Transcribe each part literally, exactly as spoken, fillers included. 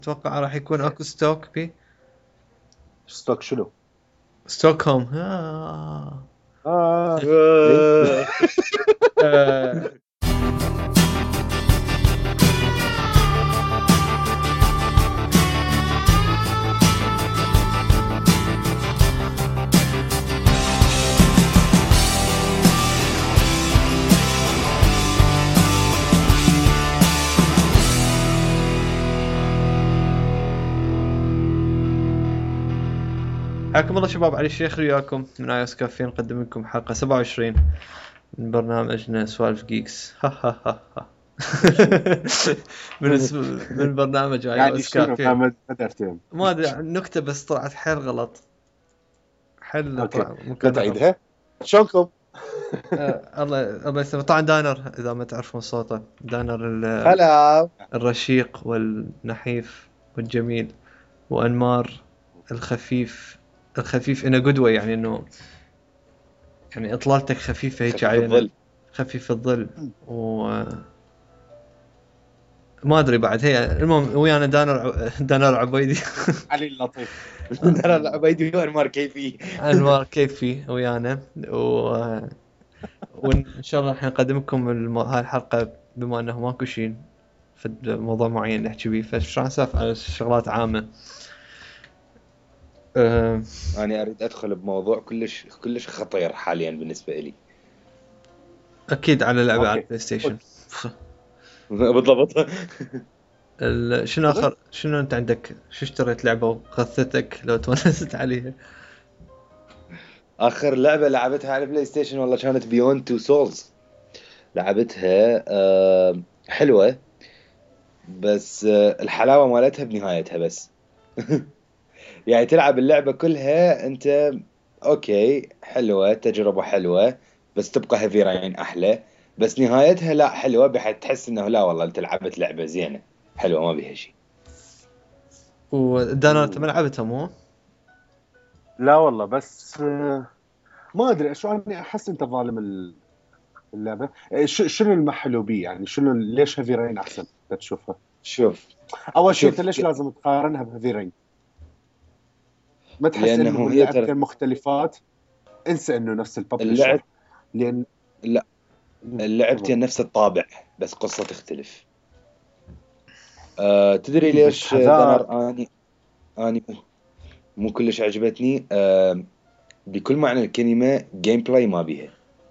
اتوقع راح يكون اكو ستوك بي ستوك شنو؟ ستوكهولم. آه. اه إيه؟ آه. آه. حياكم الله شباب، علي الشيخ وياكم من ايوس كافيه، نقدم لكم حلقة سبعة وعشرين من برنامجنا سوالف جيكس. ها ها ها ها. من اسم من برنامج يعني ايوس شنو كافيه. ما قدرتين؟ ما ادري النكتة بس طلعت حيل غلط. حل اوكي طلع لا مكانها غلط. تعيدها. شلونكم؟ آه الله الله يسلمك. طبعا دانر اذا ما تعرفون صوته، دانر ال- هلا. الرشيق والنحيف والجميل، وانمار الخفيف الخفيف in a good way، يعني انه يعني اطلالتك خفيفة هيك خفيف علينا. الظل. خفيف الظل. و ما ادري بعد هي المهم ويانا دانر دانر عبيدي. علي اللطيف. ترى العبيدي وانمار كيفي. انوار كيفي ويانا و... وان شاء الله راح نقدم لكم الم... هاي الحلقة بما انه ماكو شيء في موضوع معين نحكي بيه، فش راح نسولف على شغلات عامة. أه... انا اريد ادخل بموضوع كلش كلش خطير حاليا بالنسبه لي. اكيد على لعبة على اوكي البلاي ستيشن. بالضبط. ال... شنو اخر شنو انت عندك؟ شو اشتريت لعبة وغثتك لو تونست عليها؟ اخر لعبه لعبتها على البلاي ستيشن والله كانت بيوند تو سولز. لعبتها آه حلوه، بس آه الحلاوه مالتها بنهايتها بس. يعني تلعب اللعبه كلها انت اوكي، حلوه، تجربه حلوه، بس تبقى هيفي راين احلى. بس نهايتها لا حلوه، بحيث تحس انه لا والله انت لعبت لعبه زينه حلوه ما بيها شيء. ودانر انت ما لعبتها مو؟ لا والله، بس آه، ما ادري شو، اني احس انت ظالم اللعبه. آه، ش- شنو المحلو بيه؟ يعني شنو، ليش هيفي رين احسن انت تشوفها؟ شوف اول شيء انت شوف ليش لازم تقارنها بهيفي رين؟ ما تحس انه لانه من هي ترى لعبتين مختلفات؟ انسى انه نفس اللعب، الببلشر. لان لا، مم، تفضل. اللعبتين نفس الطابع بس قصة تختلف. أه تدري إيه، بس ليش هذاك دنر اني اني مو مو كلش عجبتني؟ أه بكل معنى الكلمة جيم بلاي ما بيها.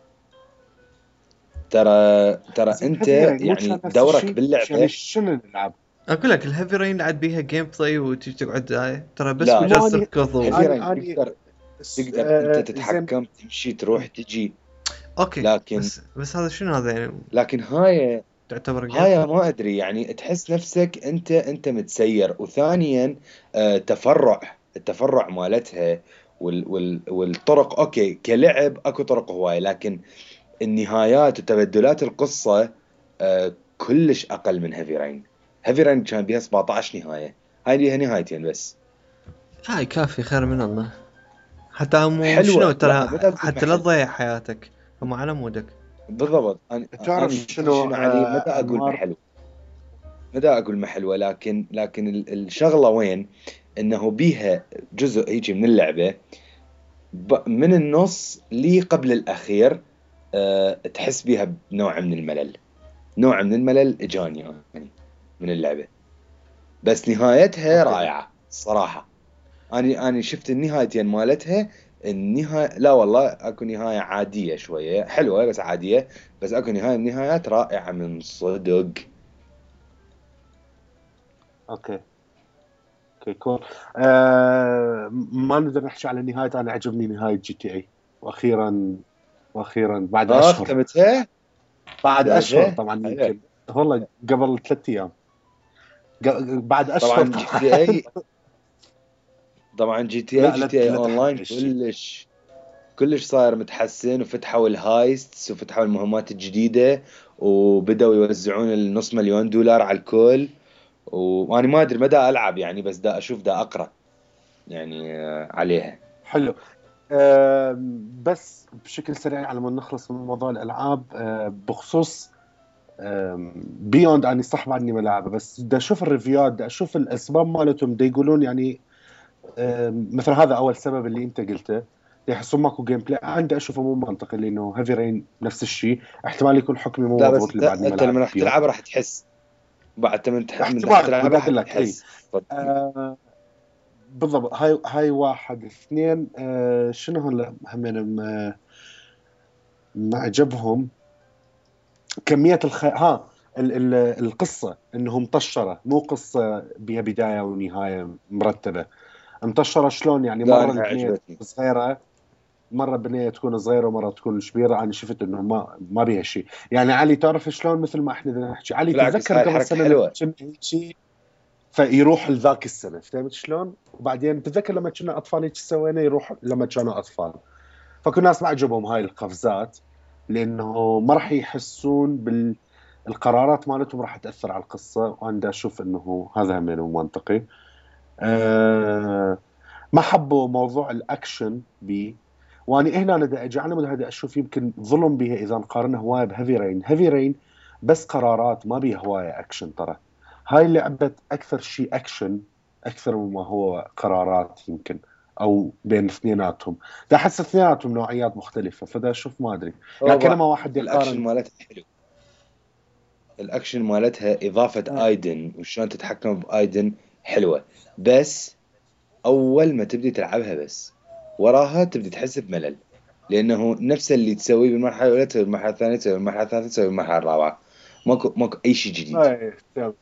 ترى ترى زين. انت هيفي رين مو كان يعني نفس دورك الشيء؟ يعني باللعبة. شنو نلعب؟ اقول لك الهيفي رين لعب بيها جيم بلاي وتجي تقعد هاي ترى بس لا لا، ما مجرد اني تركض و... هيفي اني رين اني تقدر س- تقدر انت آه، زين. تتحكم، تمشي تروح تجي. اوكي. لكن بس بس هذا شنو هذا يعني؟ لكن هاي تعتبر جيم؟ هاي ما ادري، يعني تحس نفسك انت انت متسير. وثانيا آه، تفرع التفرع مالتها وال وال والطرق اوكي كلعب اكو طرق هواي، لكن النهايات وتبدلات القصة آه، كلش اقل من هيفي رين. هيفي رين كان بيها سبعة عشر نهاية، هاي بيها نهايتين بس. هاي كافي خير من الله. حتى هم شنو حلوة، لا ترى، متى اقول حتى لا محل. تضيع حياتك هم على مودك. بالضبط. انا تعرف انا تدري شنو شنو علي، متى آه اقول انوار؟ محلو، متى اقول محلوة. لكن لكن ال- الشغلة وين؟ انه بيها جزء هيجي من اللعبة ب- من النص لي قبل الاخير أه تحس بيها بنوع من الملل. نوع من الملل اجاني يعني من اللعبة، بس نهايتها اوكي. رائعة الصراحة. اني اني شفت النهايتين مالتها. النهاية لا والله اكو نهاية عادية شوية حلوة بس عادية، بس اكو نهاية نهايات رائعة من صدق. اوكي اوكي كول. آه ما نقدر نحكي على نهاية. انا عجبني نهاية جي تي اي، واخيرا واخيرا بعد اه اشهر. ختمتها بعد اشهر درجة. طبعا، حلو. يمكن والله قبل ثلاث ايام. ق- بعد اشهر طبعا جي تي طبعا. اي طبعا جي تي اي لا جي لا تي اي لا اونلاين تحرق هالشيء. كلش كلش صاير متحسن، وفتحوا الهايستس وفتحوا المهمات الجديدة، وبدأوا يوزعون النص مليون دولار على الكل. وانا ما ادري مدى العب يعني، بس دا اشوف دا اقرا يعني آه، عليها. حلو. آه بس بشكل سريع على ما نخلص من موضوع الالعاب، آه بخصوص بيوند اني صح بعدني ملاعبه، بس بدي اشوف الريفيوات، بدي اشوف الاسباب مالتهم، بدي يقولون يعني مثل هذا اول سبب اللي انت قلته، يحسون ماكو جيم بلاي. عندي اشوفه مو منطقي لانه هيفي رين نفس الشيء، احتمال يكون حكمي مو لا بس مضبوط انت, اللي بعدني انت لما ملاعب راح تلعب راح تحس بعد من تح... من راح احتمال تلعب بدي راح اقول لك اي تحس ف... آه بالضبط. هاي هاي واحد. اثنين، آه شنو هلا همين ما ما عجبهم كمية الخ... ها ال... ال... القصة انه مطشرة، مو قصة بها بداية ونهاية مرتبة، مطشرة شلون يعني. لا مرة انا البنية عجبتني. صغيرة، مرة بنية تكون صغيرة ومرة تكون كبيرة. أنا شفت إنه ما ما بيها شيء يعني. علي تعرف شلون؟ مثل ما إحنا بدنا نحكي، علي بالعكس تتذكر هاي قبل الحركة سنة لما حلوة. كنا هيك شيء فيروح لذاك السنة، فهمت شلون؟ وبعدين تتذكر لما كنا أطفال هيك سوينا، يروح لما كانوا أطفال. فكل الناس ما عجبهم هاي القفزات لأنه ما راح يحسون بالقرارات مالتهم راح تأثر على القصة. وأنا أشوف إنه هذا هم مو منطقي. أه ما حبوا موضوع الأكشن بي. واني هنا انا بدي اجي على هذا اشوف يمكن ظلم بها اذا نقارنها هوايه بهيفي رين. هيفي رين بس قرارات، ما بيها هوايه اكشن. ترى هاي لعبه اكثر شيء اكشن اكثر مما هو قرارات يمكن، او بين اثنيناتهم. دا احس اثنيناتهم نوعيات مختلفه، فدا اشوف ما ادري يعني هو كلمه واحد الاكشن يقارن. مالتها حلو، الاكشن مالتها اضافة آه. ايدن وشلون تتحكم بايدن حلوة، بس اول ما تبدي تلعبها بس وراها تبدي تحس بملل، لانه نفس اللي تسويه بالمرحله الاولى تسوي بالمرحله الثانيه تسوي بالمرحله الثالثه تسوي بالمرحله الرابعه، ماكو ماكو اي شيء جديد. هاي تمام.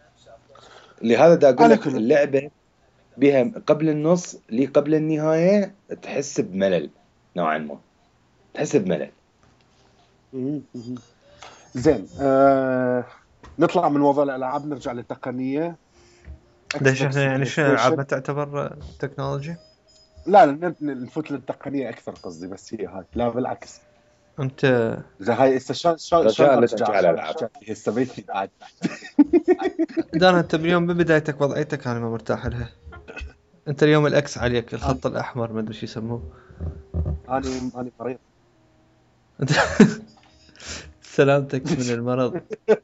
لهذا دا اقول على لك كل اللعبه بها قبل النص لي قبل النهايه تحس بملل نوعا ما، تحس بملل. مم. مم. زين، آه... نطلع من موضوع الالعاب نرجع للتقنيه. ليش Xbox احنا يعني شنو وبلاي العاب ستيشن. ما تعتبر تكنولوجي؟ لا لا، ن- نفوت للتقنية أكثر قصدي. بس هي هاي، لا بالعكس. انت إذا هاي هسه شلون شلون شلون رجاء لا أرجع تحكي على الالعاب. هسه بيتي قاعد. دانا انت باليوم ببدايتك وضعيتك انا ما مرتاح لها. انت اليوم الاكس عليك، الخط الاحمر ما ادري شو يسموه. أنا أنا مريض. انت سلامتك من المرض.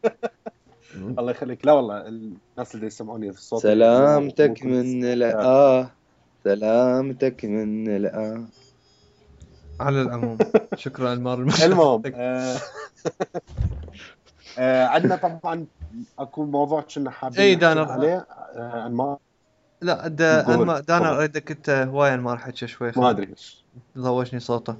الله يخليك. لا والله الناس اللي يسمعوني في صوتي مو مو سلامتك كل من آه. الآه، سلامتك من الآه. على العموم شكرا المار المهم المشاركتك. آه. آه عندنا طبعا اكو موضوع كنا حابين اي نحكي دانا عليه. آه ما لا دا نقول أنا دانا تفضل. اريدك انت هوايه ما راح احكي شوي ما خل ادري ايش ضوجني صوته.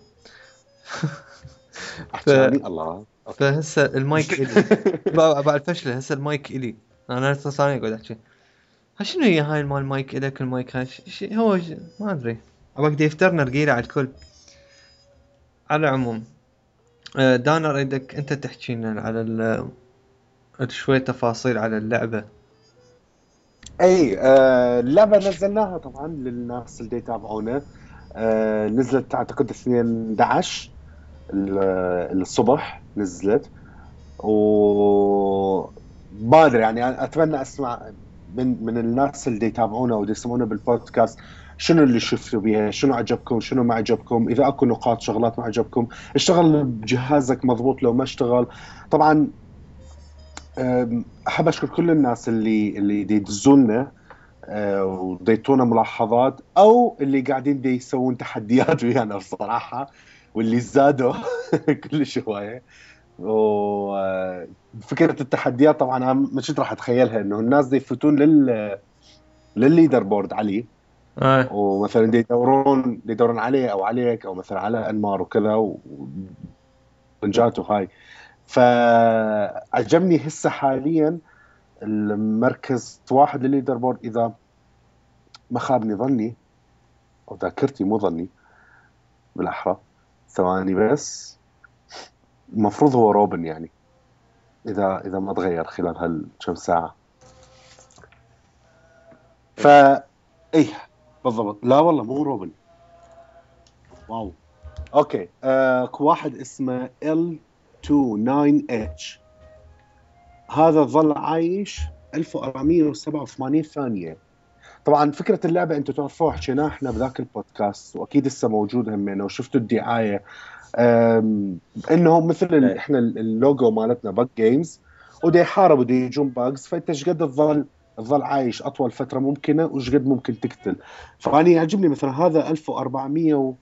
ف احكي عني. الله اوكي. فهسه المايك الي بعد بعد الفشله. هسه المايك الي انا ثاني اقعد احكي. ها شنو هي هاي المال المايك الك المايك هاي ش... ش... هو ش... ما ادري ابغى بدي يفترنا رقيله على الكل. على العموم آه، دانا اريدك انت تحكي لنا على ال... شويه تفاصيل على اللعبه. اي آه اللعبه نزلناها طبعا للناس اللي يتابعونا. آه نزلت اعتقد اثنين عشر ال- الصبح نزلت. و ما ادري يعني أنا اتمنى اسمع من من الناس اللي يتابعونا او يسمعونا بالبودكاست شنو اللي شفتوا بيها، شنو عجبكم، شنو ما عجبكم، اذا اكو نقاط شغلات ما عجبكم، اشتغل بجهازك مضبوط لو ما اشتغل. طبعا أم، احب اشكر كل الناس اللي اللي دي يدزولنا أه، وديتونا ملاحظات، او اللي قاعدين دي يسوون تحديات ويانا بصراحه، واللي زادوا كل هوايه. وفكره التحديات طبعا انا ما كنت راح اتخيلها انه الناس دي يفوتون لل للليدر بورد علي، اه ومثلا دي يدورون دي يدورون عليه او عليك او مثلا على انمار وكذا ونجات وهاي. فعجبني هسه حاليا المركز واحد للليدر بورد، اذا ما خابني ظني او ذاكرتي مو ظني بالاحرى، ثواني بس، المفروض هو روبن يعني، اذا اذا ما تغير خلال هالكم ساعه. فا ايه بالضبط. لا والله مو روبن. واو اوكي. آه واحد اسمه إل تو ناين إتش، هذا ظل عايش ألف وأربعمية وسبعة وثمانين ثانيه. طبعا فكره اللعبه انتم تعرفوها حكيناها احنا بذاك البودكاست، واكيد لسه موجود همين وشفتوا الدعايه. انه مثل ال- إيه. احنا اللوجو مالتنا باك جيمز، ودي يحارب ودي يجون باجز، فانت ايش قد تظل تظل عايش اطول فتره ممكنه وش قد ممكن تقتل. فاني يعجبني مثلا هذا ألف وأربعمية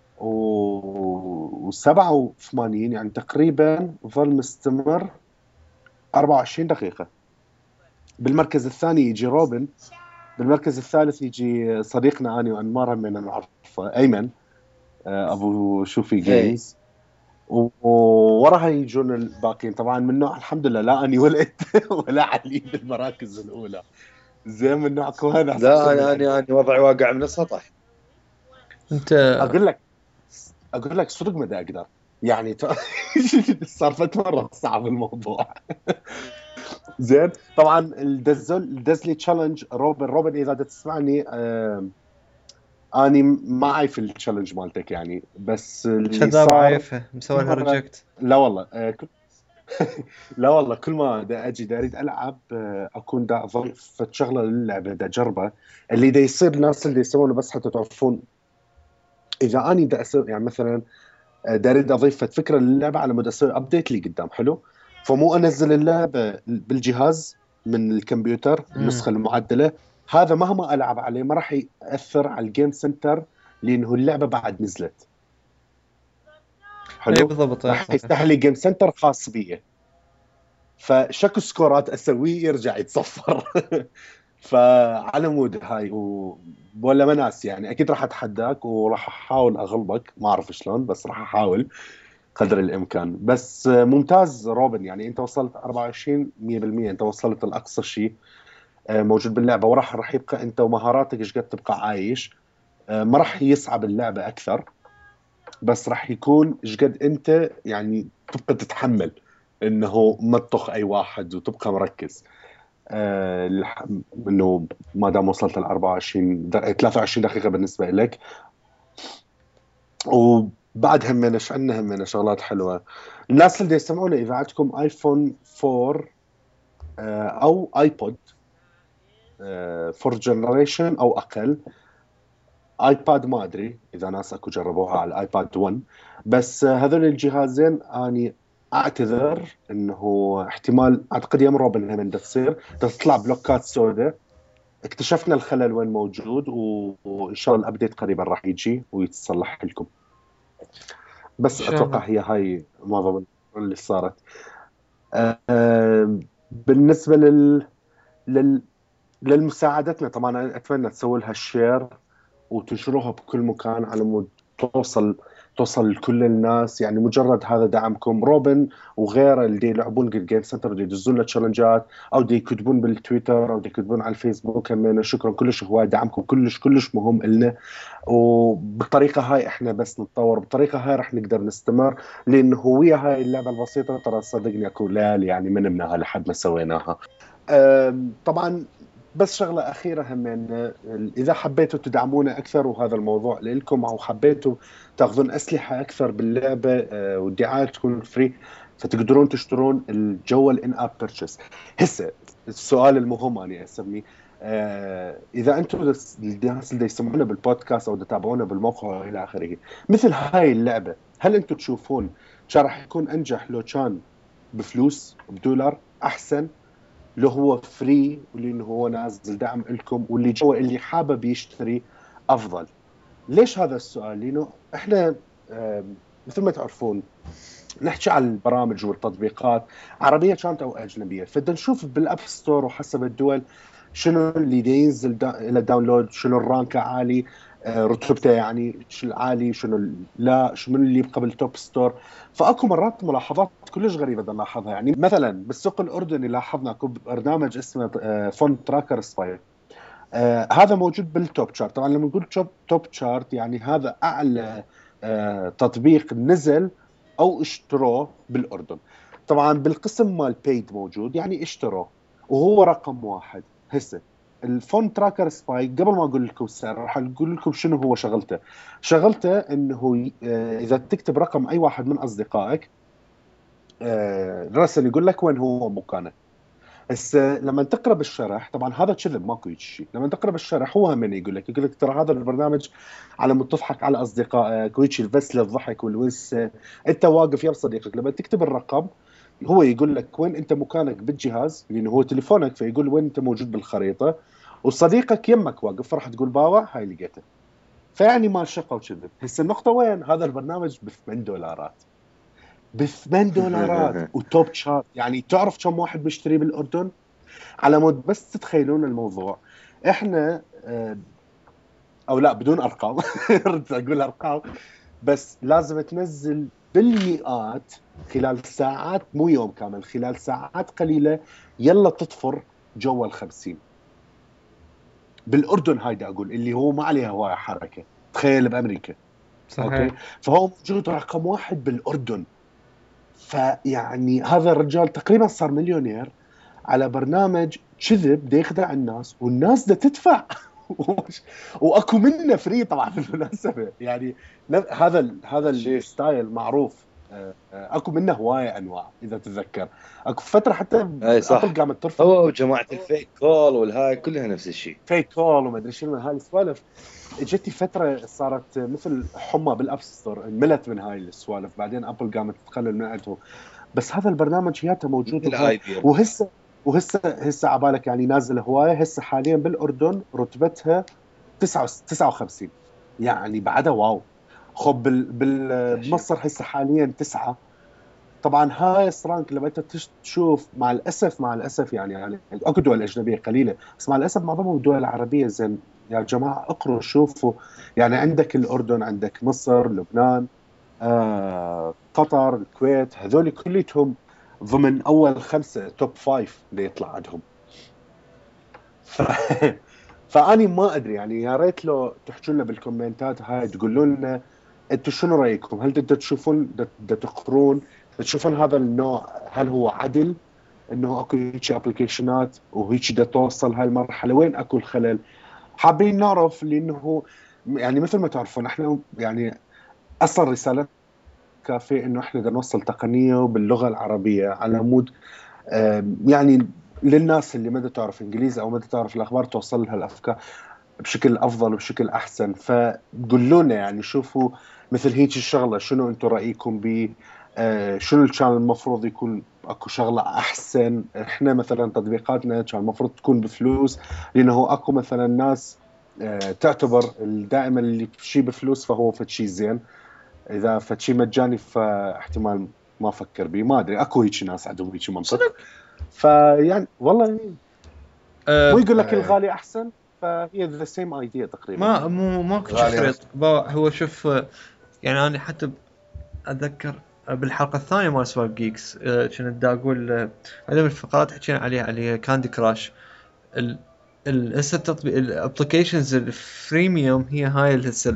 وسبعة وثمانين يعني تقريبا ظل مستمر أربعة وعشرين دقيقه. بالمركز الثاني يجي روبن، بالمركز الثالث يجي صديقنا اني وانمار من نعرفه ايمن، آه، ابو شوفي هي جيمز، ووراها يجون الباقيين طبعا من نوع الحمد لله لا اني ولا انت ولا علي بالمراكز الاولى، زين من نوعكم هذا ناس لا احسن من انا عندي. انا انا وضعي واقع من السطح. انت اقول لك اقول لك صدق ما دا اقدر يعني ت- صارت مره صعب الموضوع. زين طبعا الدزل الدزلي تشالنج روبن روبن اذا دا تسمعني آه اني معي في التشالنج مالتك يعني، بس اللي كذاب صار عايفه مسوي كل لها مره ريجكت. لا والله آه كل لا والله كل ما دا اجي دا اريد العب آه اكون دا اضيف شغله للعبه دا اجربه اللي دا يصير الناس اللي يسوونه، بس حتى تعرفون اذا اني دا اسوي يعني مثلا آه، دا اريد اضيف فكره للعبه على مود اسوي ابديت لي قدام حلو، فمو انزل اللعبه بالجهاز من الكمبيوتر النسخه امم المعدله، هذا مهما العب عليه ما راح ياثر على الجيم سنتر لانه اللعبه بعد نزلت اي حلو، بالضبط، اي راح صحيح. يفتح لي جيم سنتر خاص بي، فشكو سكورات اسويه يرجع يتصفر. فعلى مود هاي و... ولا مناس يعني اكيد راح اتحداك وراح احاول اغلبك، ما اعرف شلون بس راح احاول قدر الامكان. بس ممتاز روبن، يعني انت وصلت أربعة وعشرين مية بالمية، انت وصلت لاقصى شيء موجود باللعبه، وراح راح يبقى انت ومهاراتك ايش قد تبقى عايش، ما راح يصعب اللعبه اكثر، بس راح يكون ايش قد انت يعني تبقى تتحمل انه ما تطخ اي واحد وتبقى مركز. آه، الح- انه ما دام وصلت ل أربعة وعشرين د- ثلاثة وعشرين دقيقه بالنسبه لك. وبعد همنا ايش عندنا همنا شغلات حلوه. الناس اللي يسمعونا اذا عندكم ايفون فور آه، او ايبود فور جنريشن او اقل، ايباد ما ادري اذا ناس اكو جربوها على الايباد ون، بس آه، هذول الجهازين اني اعتذر انه احتمال اعتقد يمروا منها من تصير تطلع بلوكات سوداء، اكتشفنا الخلل وين موجود و- وان شاء الله الابديت قريبا راح يجي ويتصلح لكم. ان بس شاء اتوقع الله. هي هاي معظم اللي صارت. أه بالنسبه لل... لل... للمساعدتنا طبعا أنا اتمنى تسوي لها الشير وتنشروها بكل مكان على مود توصل توصل لكل الناس، يعني مجرد هذا دعمكم روبن وغيره اللي يلعبون جيم سنتر ودي يدزون له تشالنجات او دي يكتبون بالتويتر او دي يكتبون على الفيسبوك، همينه شكرا كلش، هواي دعمكم كلش كلش مهم لنا، وبالطريقه هاي احنا بس نتطور، بالطريقه هاي راح نقدر نستمر، لانه هوية هاي اللعبه البسيطه ترى صدقني اكو ليالي يعني من منها لحد ما سويناها. أم، طبعا بس شغله اخيره همين، اذا حبيتوا تدعمونا اكثر وهذا الموضوع لكم، او حبيتوا تاخذون اسلحه اكثر باللعبه أه، والدعايه تكون فري، فتقدرون تشترون الجوال ان اب بيرتشيز. هسه السؤال المهم انا اسميه، آه، اذا انتم الناس اللي يسمعونا بالبودكاست او تتابعونا بالموقع والى اخره، مثل هاي اللعبه هل انتم تشوفون كان راح يكون انجح لو كان بفلوس بدولار احسن، لو هو فري ولانه هو نازل دعم لكم واللي جوا اللي حابب يشتري افضل؟ ليش هذا السؤال؟ لانه احنا آه، مثل ما تعرفون نحكي على البرامج والتطبيقات عربيه كانت او اجنبيه، فبدنا نشوف بالاب ستور وحسب الدول شنو اللي دا ينزل دا الى داونلود، شنو الرانك عالي آه، رتبته يعني شنو العالي، شنو ال- لا شنو اللي يبقى بالتوب ستور. فاكو مرات ملاحظات كلش غريبه بدنا نلاحظها، يعني مثلا بالسوق الاردني لاحظنا اكو برنامج اسمه فون تراكر سباير، آه هذا موجود بالتوب شارت. طبعا لما نقول توب توب شارت يعني هذا اعلى آه تطبيق نزل او اشتروه بالاردن. طبعا بالقسم مال بيد موجود يعني اشتروه وهو رقم واحد. هسه الفون تراكر سباي قبل ما اقول لكم السعر راح اقول لكم شنو هو شغلته. شغلته انه آه اذا تكتب رقم اي واحد من اصدقائك آه راسل يقول لك وين هو مكانه. بس لما تقرا بالشرح طبعا هذا كذب ماكو شيء، لما تقرا بالشرح هو هم يقول لك يقول لك ترى هذا البرنامج على مود تضحك على اصدقائك ويجي بس للضحك والونس، انت واقف يا صديقك لما تكتب الرقم هو يقول لك وين انت مكانك بالجهاز لانه هو تليفونك، فيقول وين انت موجود بالخريطه، وصديقك يمك واقف راح تقول باوا هاي لقيته. فيعني ما شقه وكذب. هسه النقطه وين؟ هذا البرنامج ب ثمانية دولارات، ب ثمانية دولارات وتوب شات. يعني تعرف كم واحد مشتري بالاردن؟ على مود بس تتخيلون الموضوع، احنا او لا بدون ارقام رد اقول ارقام، بس لازم تنزل بالمئات خلال ساعات، مو يوم كامل، خلال ساعات قليله يلا تطفر جوا الخمسين بالاردن. هايدا اقول اللي هو ما عليها هوايه حركه، تخيل بامريكا. صحيح. اوكي، فهو موجود رقم واحد بالاردن. فيعني هذا الرجال تقريبا صار مليونير على برنامج كذب بده يخدع الناس، والناس ده تدفع واكو منه فري طبعا بالمناسبه. يعني هذا ال هذا الستايل معروف، اكو منه هوايه انواع. اذا تتذكر اكو فتره حتى ابل قامت ترفض هو وجماعه الفيك كول والهاي كلها نفس الشيء، فيك كول وما ادري شنو من هاي السوالف. اجتي فتره صارت مثل حمى بالاب ستور، انملت من هاي السوالف، بعدين ابل قامت تقلل من عندهم. بس هذا البرنامج هياته موجود، وهسه وهسه هسه عبالك يعني نازل هوايه. هسه حاليا بالاردن رتبتها تسعة وخمسين، يعني بعدها واو. خب بمصر هسه حاليا تسعة. طبعا هاي السرانك لما انت تشوف، مع الاسف مع الاسف يعني, يعني اكو دول اجنبيه قليله، بس مع الاسف معظمهم الدول العربيه. زين يا جماعه اقروا شوفوا، يعني عندك الاردن، عندك مصر، لبنان، آه، قطر، الكويت، هذول كلهم ضمن اول خمسه توب فايف اللي يطلع عندهم. ف... فاني ما ادري يعني، يا ريت لو تحكوا لنا بالكومنتات هاي تقولوا لنا انتم شنو رايكم؟ هل بدكم تشوفون بدكم تقرون تشوفون هذا النوع هل هو عدل انه اكو هيك ابلكيشنات وهيك بدها توصل هاي المرحله؟ وين اكو الخلل؟ حابين نعرف، لانه يعني مثل ما تعرفون احنا يعني اصلا رسالتنا كافيه انه احنا بدنا نوصل تقنيه باللغه العربيه على مود يعني للناس اللي ما تعرف انجليزي او ما تعرف الاخبار توصل لها الافكار بشكل افضل وبشكل احسن. فقولوا لنا يعني شوفوا مثل هيك الشغله شنو انتم رايكم ب آه شنو كان المفروض يكون اكو شغله احسن. احنا مثلا تطبيقاتنا كان المفروض تكون بفلوس، لانه اكو مثلا ناس آه تعتبر دائما اللي شيء بفلوس فهو فشي زين، اذا فشي مجاني فاحتمال ما افكر به. ما ادري اكو هيك ناس عندهم هيك منطق. فيعني والله يعني أه مو يقول لك الغالي احسن، فهي ذا سيم ايديا تقريبا. ما مو ماكو تفريط. هو شوف يعني انا حتى اتذكر بالحلقه الثانيه مال سواب جيكس كنت دا اقول هذه من الفقرات حكينا عليها عليها كاندي كراش. ال ال هسه التطبيق الابلكيشنز الفريميوم هي هاي الهسه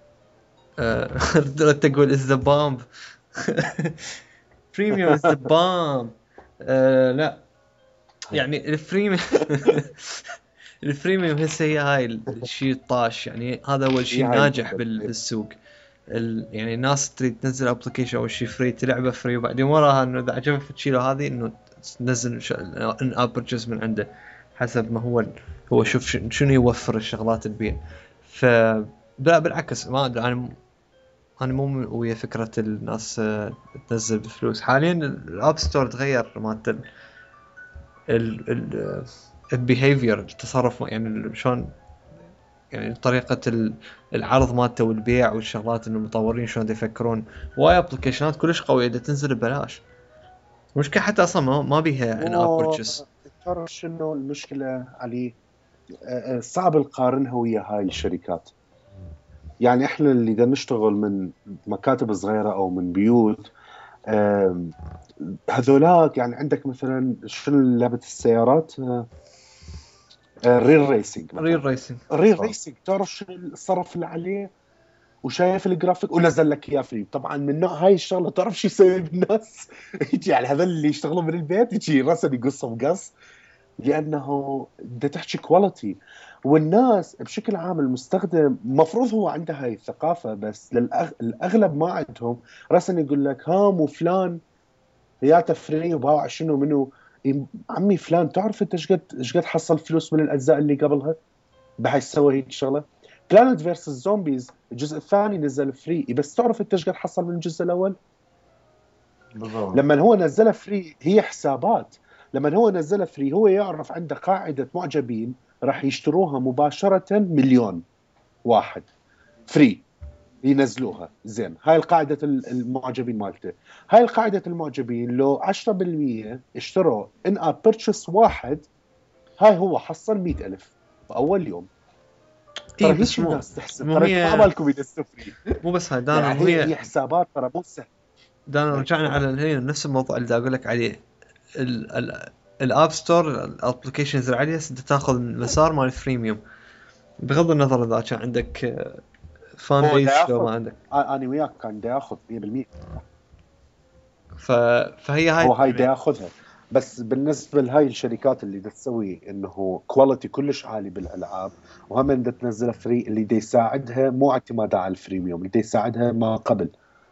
ردت تقول از ذا بامب بريميوم از ذا بامب. لا يعني الفريميوم الفريميوم هسه هي هاي الشيء الطاش. يعني هذا اول شيء ناجح بالسوق. يعني الناس تريد تنزل ابلكيشن او شيء فري تلعبه فري، وبعدين وراها انه اذا عجبك تشيله هذه انه تنزل ان اب برجز من عنده حسب ما هو هو شوف شنو يوفر الشغلات البيع. ف لا بالعكس ما ادري انا انا مو ويا فكره الناس تنزل بفلوس. حاليا الاب ستور تغير مالت ال ال البيهيفير التصرف، يعني شلون يعني طريقة العرض مالته والبيع والشغلات، انه المطورين شلون يفكرون. واي ابلكيشنات كلش قوية دا تنزل ببلاش، مشكلة حتى اصلا ما ما بيها ان اب برتشيز. تعرف شنو المشكلة علي؟ صعب نقارنها ويا هاي الشركات. يعني احنا اللي دا نشتغل من مكاتب صغيرة او من بيوت هذولاك، يعني عندك مثلا شنو لعبة السيارات ريل ريسنج ريل ريسنج ريل ريسنج تعرف شو الصرف اللي عليه وشايف الجرافيك ونزل لك اياه فري. طبعا من نوع هاي الشغله تعرف شو يسوي بالناس يجي يعني هذول اللي يشتغلون من البيت يجي راسا يقصهم قص، لانه بدها تحكي كواليتي. والناس بشكل عام المستخدم مفروض هو عنده هاي الثقافه، بس للاغلب ما عندهم. راسا يقول لك ها مو فلان هياته فري وباوع شنو منو. عمي فلان تعرف انت ايش قد ايش قد حصل فلوس من الاجزاء اللي قبلها بحي سوى هيك شغله. بلانت فيرسس زومبيز الجزء الثاني نزل فري، بس تعرف انت ايش قد حصل من الجزء الاول؟ بالضبط. لما هو نزلها فري هي حسابات، لما هو نزلها فري هو يعرف عنده قاعدة معجبين راح يشتروها مباشرة مليون واحد فري ينزلوها. زين هاي القاعدة المعجبين مالته، هاي القاعدة المعجبين لو عشرة بالمية اشتروا ان اب بيرتشس واحد، هاي هو حصل مئة ألف بأول يوم. ترى إيه هيك بس مو الناس تحسب، مو ترى ما هي بالكم يدسوا فري. مو بس هاي دانا، يعني مو هي هي هي حسابات ترى مو سهل. دانا. إيه، رجعنا تفضل. على هي نفس الموضوع اللي دا اقول لك عليه. ال ال الاب ستور الابلكيشنز اللي عليها انت تاخذ مسار مال الفريميوم، بغض النظر اذا كان عندك فان هو دا بيس لو ياخذ، ما عندك. آه، انا وياك كان دا ياخذ مية بالمية. ف... فهي هاي هو هاي دا يعني ياخذها، بس بالنسبه لهاي الشركات اللي دا تسوي انه كواليتي كلش عالي بالالعاب وهم دا تنزلها فري، اللي دا يساعدها مو اعتمادها على الفريميوم، اللي دا يساعدها ما قبل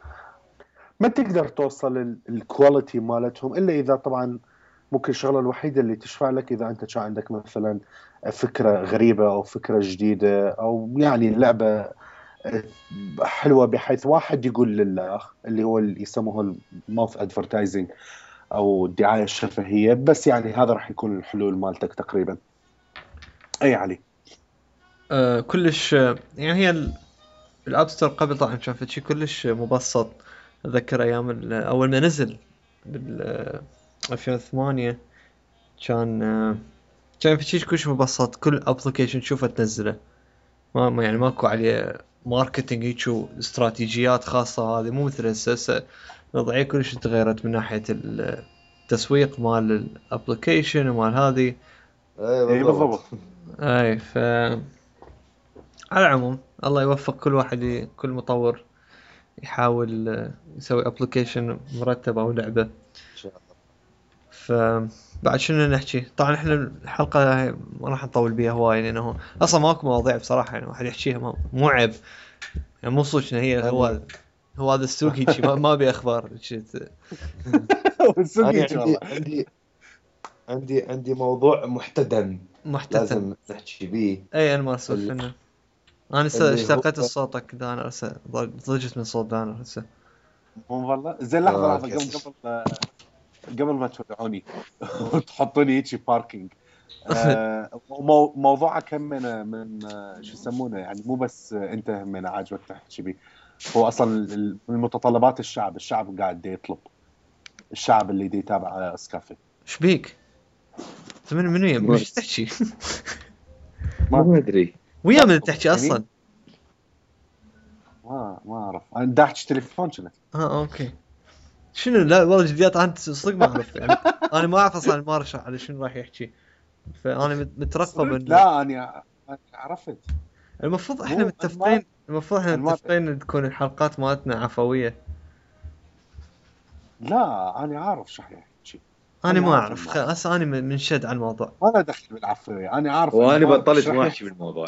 ما تقدر توصل الكواليتي مالتهم الا اذا طبعا ممكن الشغله الوحيده اللي تشفع لك اذا انت كان عندك مثلا فكره غريبه او فكره جديده، او يعني اللعبه حلوه بحيث واحد يقول للاخ اللي هو اللي يسموه الماوث ادفرتايزنج او الدعايه الشفهيه. بس يعني هذا راح يكون الحلول مالتك تقريبا. اي علي. آه كلش آه، يعني هي ال- الاب ستور قبل طبعا كان في شيء كلش مبسط. اتذكر ايام ال- اول ما نزل بال آه، ألفين وثمانية كان آه، كان في شيء كلش مبسط، كل ابلكيشن تشوفه تنزله، ما ما- يعني ماكو عليه ماركتينج هيك واستراتيجيات خاصة. هذه مو مثل هسه. هسه الوضعية كلش تغيرت من ناحية التسويق مال الابلكيشن ومال هذه. اي اي بالضبط. بالضبط. اي ف على العموم الله يوفق كل واحد ي... كل مطور يحاول آه، يسوي ابلكيشن مرتب او لعبة. ان شاء الله. فبعد شنو نحكي؟ طبعا احنا الحلقة هاي ما راح نطول بيها هواي لانه اصلا ماكو مواضيع بصراحة يعني واحد يحكيها، ما- مو عيب يعني، مو صوتنا هي هو أنا- هو هذا السوق هيك ما, ما بي اخبار شت- والسوق انا هيك عندي والله. عندي عندي عندي موضوع محتدم محتتم. لازم نحكي بيه. اي انا ما اسولف ال- عنه. انا هسه اللي هو اشتقيت صوتك دانا، هسه ضجت من صوت دانا هسه. مو والله. زين لحظه آه لحظه قبل كس- قبل قبل ما تودعوني وتحطوني هيك باركينج. آه مو- موضوعك همنا من آه، شو يسمونه، يعني مو بس آه، انت همنا عاجبك تحكي بيه. هو اصلا ال- من متطلبات الشعب، الشعب قاعد دي يطلب، الشعب اللي دي يتابع اسكافي. شبيك؟ انت من منو من ما ايش تحكي؟ ما ادري. ويا من تحكي يعني اصلا؟ ما ما اعرف، انا داحش تليفون كنت. اه اوكي. شنو؟ لا والله جديات انت صدق ما اعرف يعني. انا ما اعرف اصلا المارشال على شنو راح يحكي، فانا مت- مترقب صدق انه لا انا أنا عرفت. المفروض احنا مو انمار متفقين، المفروض احنا انمار متفقين تكون الحلقات مالتنا عفوية. لا انا عارف شو حيحكي. انا انا ما عارف اعرف، خ- انمار هسه انا من- منشد على الموضوع. ما له دخل بالعفويه، انا عارف وانا انمار ايش بطلت ما راح احكي يحكي بالموضوع.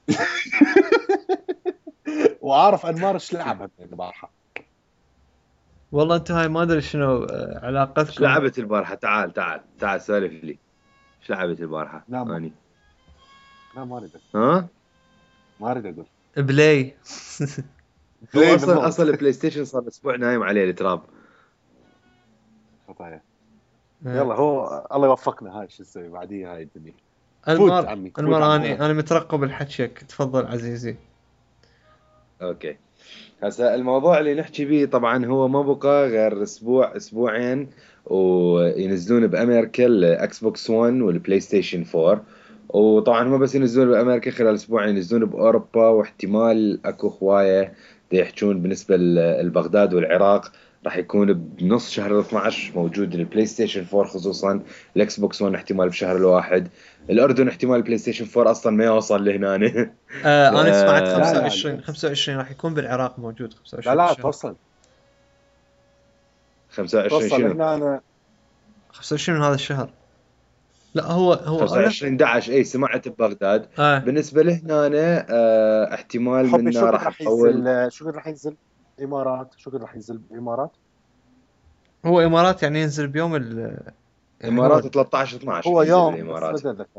وعارف انمار ايش لعبها البارحه. والله انتم هاي ما ادري شنو آه، ايش علاقتكم. لعبت البارحه؟ تعال تعال تعال سالف لي. ايش لعبت البارحه لا ما اني؟ لا ما اريد ها ما اريد اقول. بلاي. هو ليه اصلا بالضبط. اصلا البلاي ستيشن صار اسبوع نايم عليه التراب. خطايا. آه، يلا هو الله يوفقنا، هاي شو نسوي بعديها هاي الدنيا. فوت المار عمي فوت المار عمي. اني انا مترقب الحكيك، تفضل عزيزي. اوكي. هسا الموضوع اللي نحكي بيه طبعا هو ما بقى غير اسبوع اسبوعين وينزلون بامريكا الاكس بوكس ون والبلاي ستيشن فور. وطبعا هم بس ينزلون بامريكا، خلال اسبوعين ينزلون باوروبا، واحتمال اكو هوايه دي يحجون بالنسبه لبغداد والعراق راح يكون بنص شهر اثناشر موجود البلاي ستيشن فور خصوصا. الاكس بوكس ون احتمال بشهر الواحد. الاردن احتمال البلاي ستيشن فور اصلا ما يوصل لهنا. آه انا سمعت لا آه، لا خمسة وعشرين خمسة وعشرين راح يكون بالعراق موجود لا خمسة وعشرين لا بالشهر. توصل خمسة وعشرين توصل شنو؟ هنا انا. خمسة وعشرين من هذا الشهر. لا هو هو انا خمسة وعشرين احد عشر اي سمعت ببغداد. اه بالنسبه لهنا أنا آه احتمال حبي شو منه قد راح راح نطول. ينزل، شو قد راح ينزل امارات، شو قد راح ينزل بالامارات. هو امارات يعني ينزل بيوم ال يعني هو امارات ثلاثة عشر اثناشر هو ينزل يوم بس بالامارات. بدي اتذكر.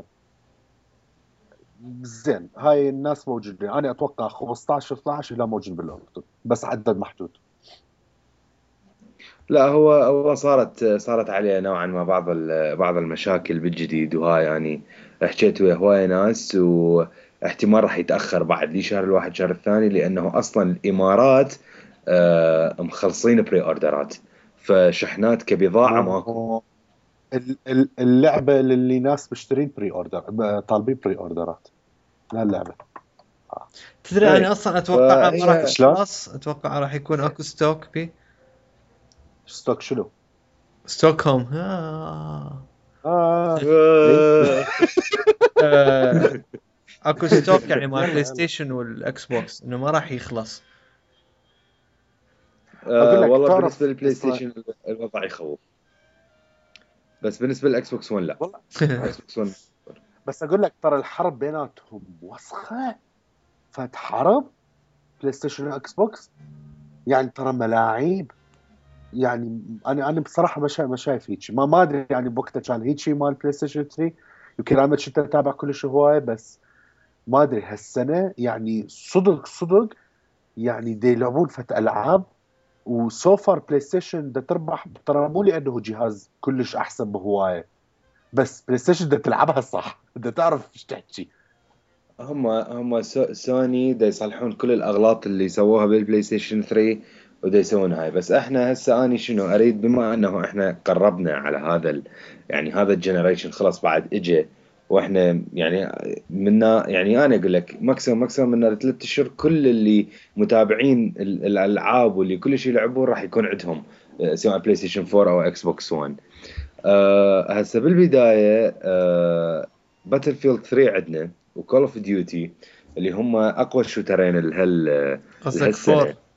زين هاي الناس موجودين، انا اتوقع خمسة عشر اثنا عشر لا موجود بالاردن بس عدد محدود. لا هو هو صارت صارت عليه نوعا ما بعض ال- بعض المشاكل بالجديد، وهاي يعني حكيت ويا هواي ناس، واحتمال راح يتأخر بعد لي شهر الواحد شهر الثاني، لأنه أصلا الإمارات آه، مخلصين بري أوردرات، فشحنات كبضاعة ما ماكو. هو ال- ال- اللعبه اللي ناس مشترين بري اوردر، ب- طالبين بري اوردرات لا اللعبه. آه. تدري انا اي اصلا اتوقع ما راح فهي شلون يخلص، اتوقع راح يكون اكو ستوك بي ستوك شنو؟ ستوكهولم. آه. اه اي آه، آه. اكو ستوك يعني مال يلا بلاي يلا ستيشن والاكس بوكس انه ما راح يخلص. اقول آه، لك والله بالنسبة تعرف للبلاي اسمه. ستيشن الوضع يخوف، بس بالنسبة للإكس بوكس ون لا. والله إكس بوكس ون بس اقول لك ترى الحرب بيناتهم وسخه. فات حرب بلاي ستيشن واكس بوكس، يعني ترى ملاعيب. يعني انا انا بصراحه ما شايف ما شايف هيك، ما ما ادري يعني بوقتها كان هيك شيء مال بلاي ستيشن ثلاثة. يمكن انا ما كنت اتابع كلش هوايه، بس ما ادري هالسنه يعني صدق صدق. يعني دي يلعبون فت العاب، وسوفر بلاي ستيشن دا تربح. ترى مو لانه جهاز كلش احسن بهوايه، بس بلاي ستيشن دا تلعبها صح، دا تعرف ايش تحكي. هم هم سو- سوني دا يصلحون كل الاغلاط اللي سووها بالبلاي ستيشن ثري، ودا يسوون هاي. بس احنا هسه اني شنو اريد، بما انه احنا قربنا على هذا ال... يعني هذا الجنريشن خلاص بعد اجى، واحنا يعني منا، يعني انا اقول لك ماكسيموم ماكسيموم من ثلاث اشهر كل اللي متابعين ال- الالعاب واللي كل شيء يلعبون راح يكون عندهم آه، سواء بلاي ستيشن فور او اكس بوكس ون. أه هسه بالبداية أه باتل فيلد ثري عندنا، وكول اوف ديوتي اللي هم اقوى شوترين لهال قصدك فور؟ لهالسنة.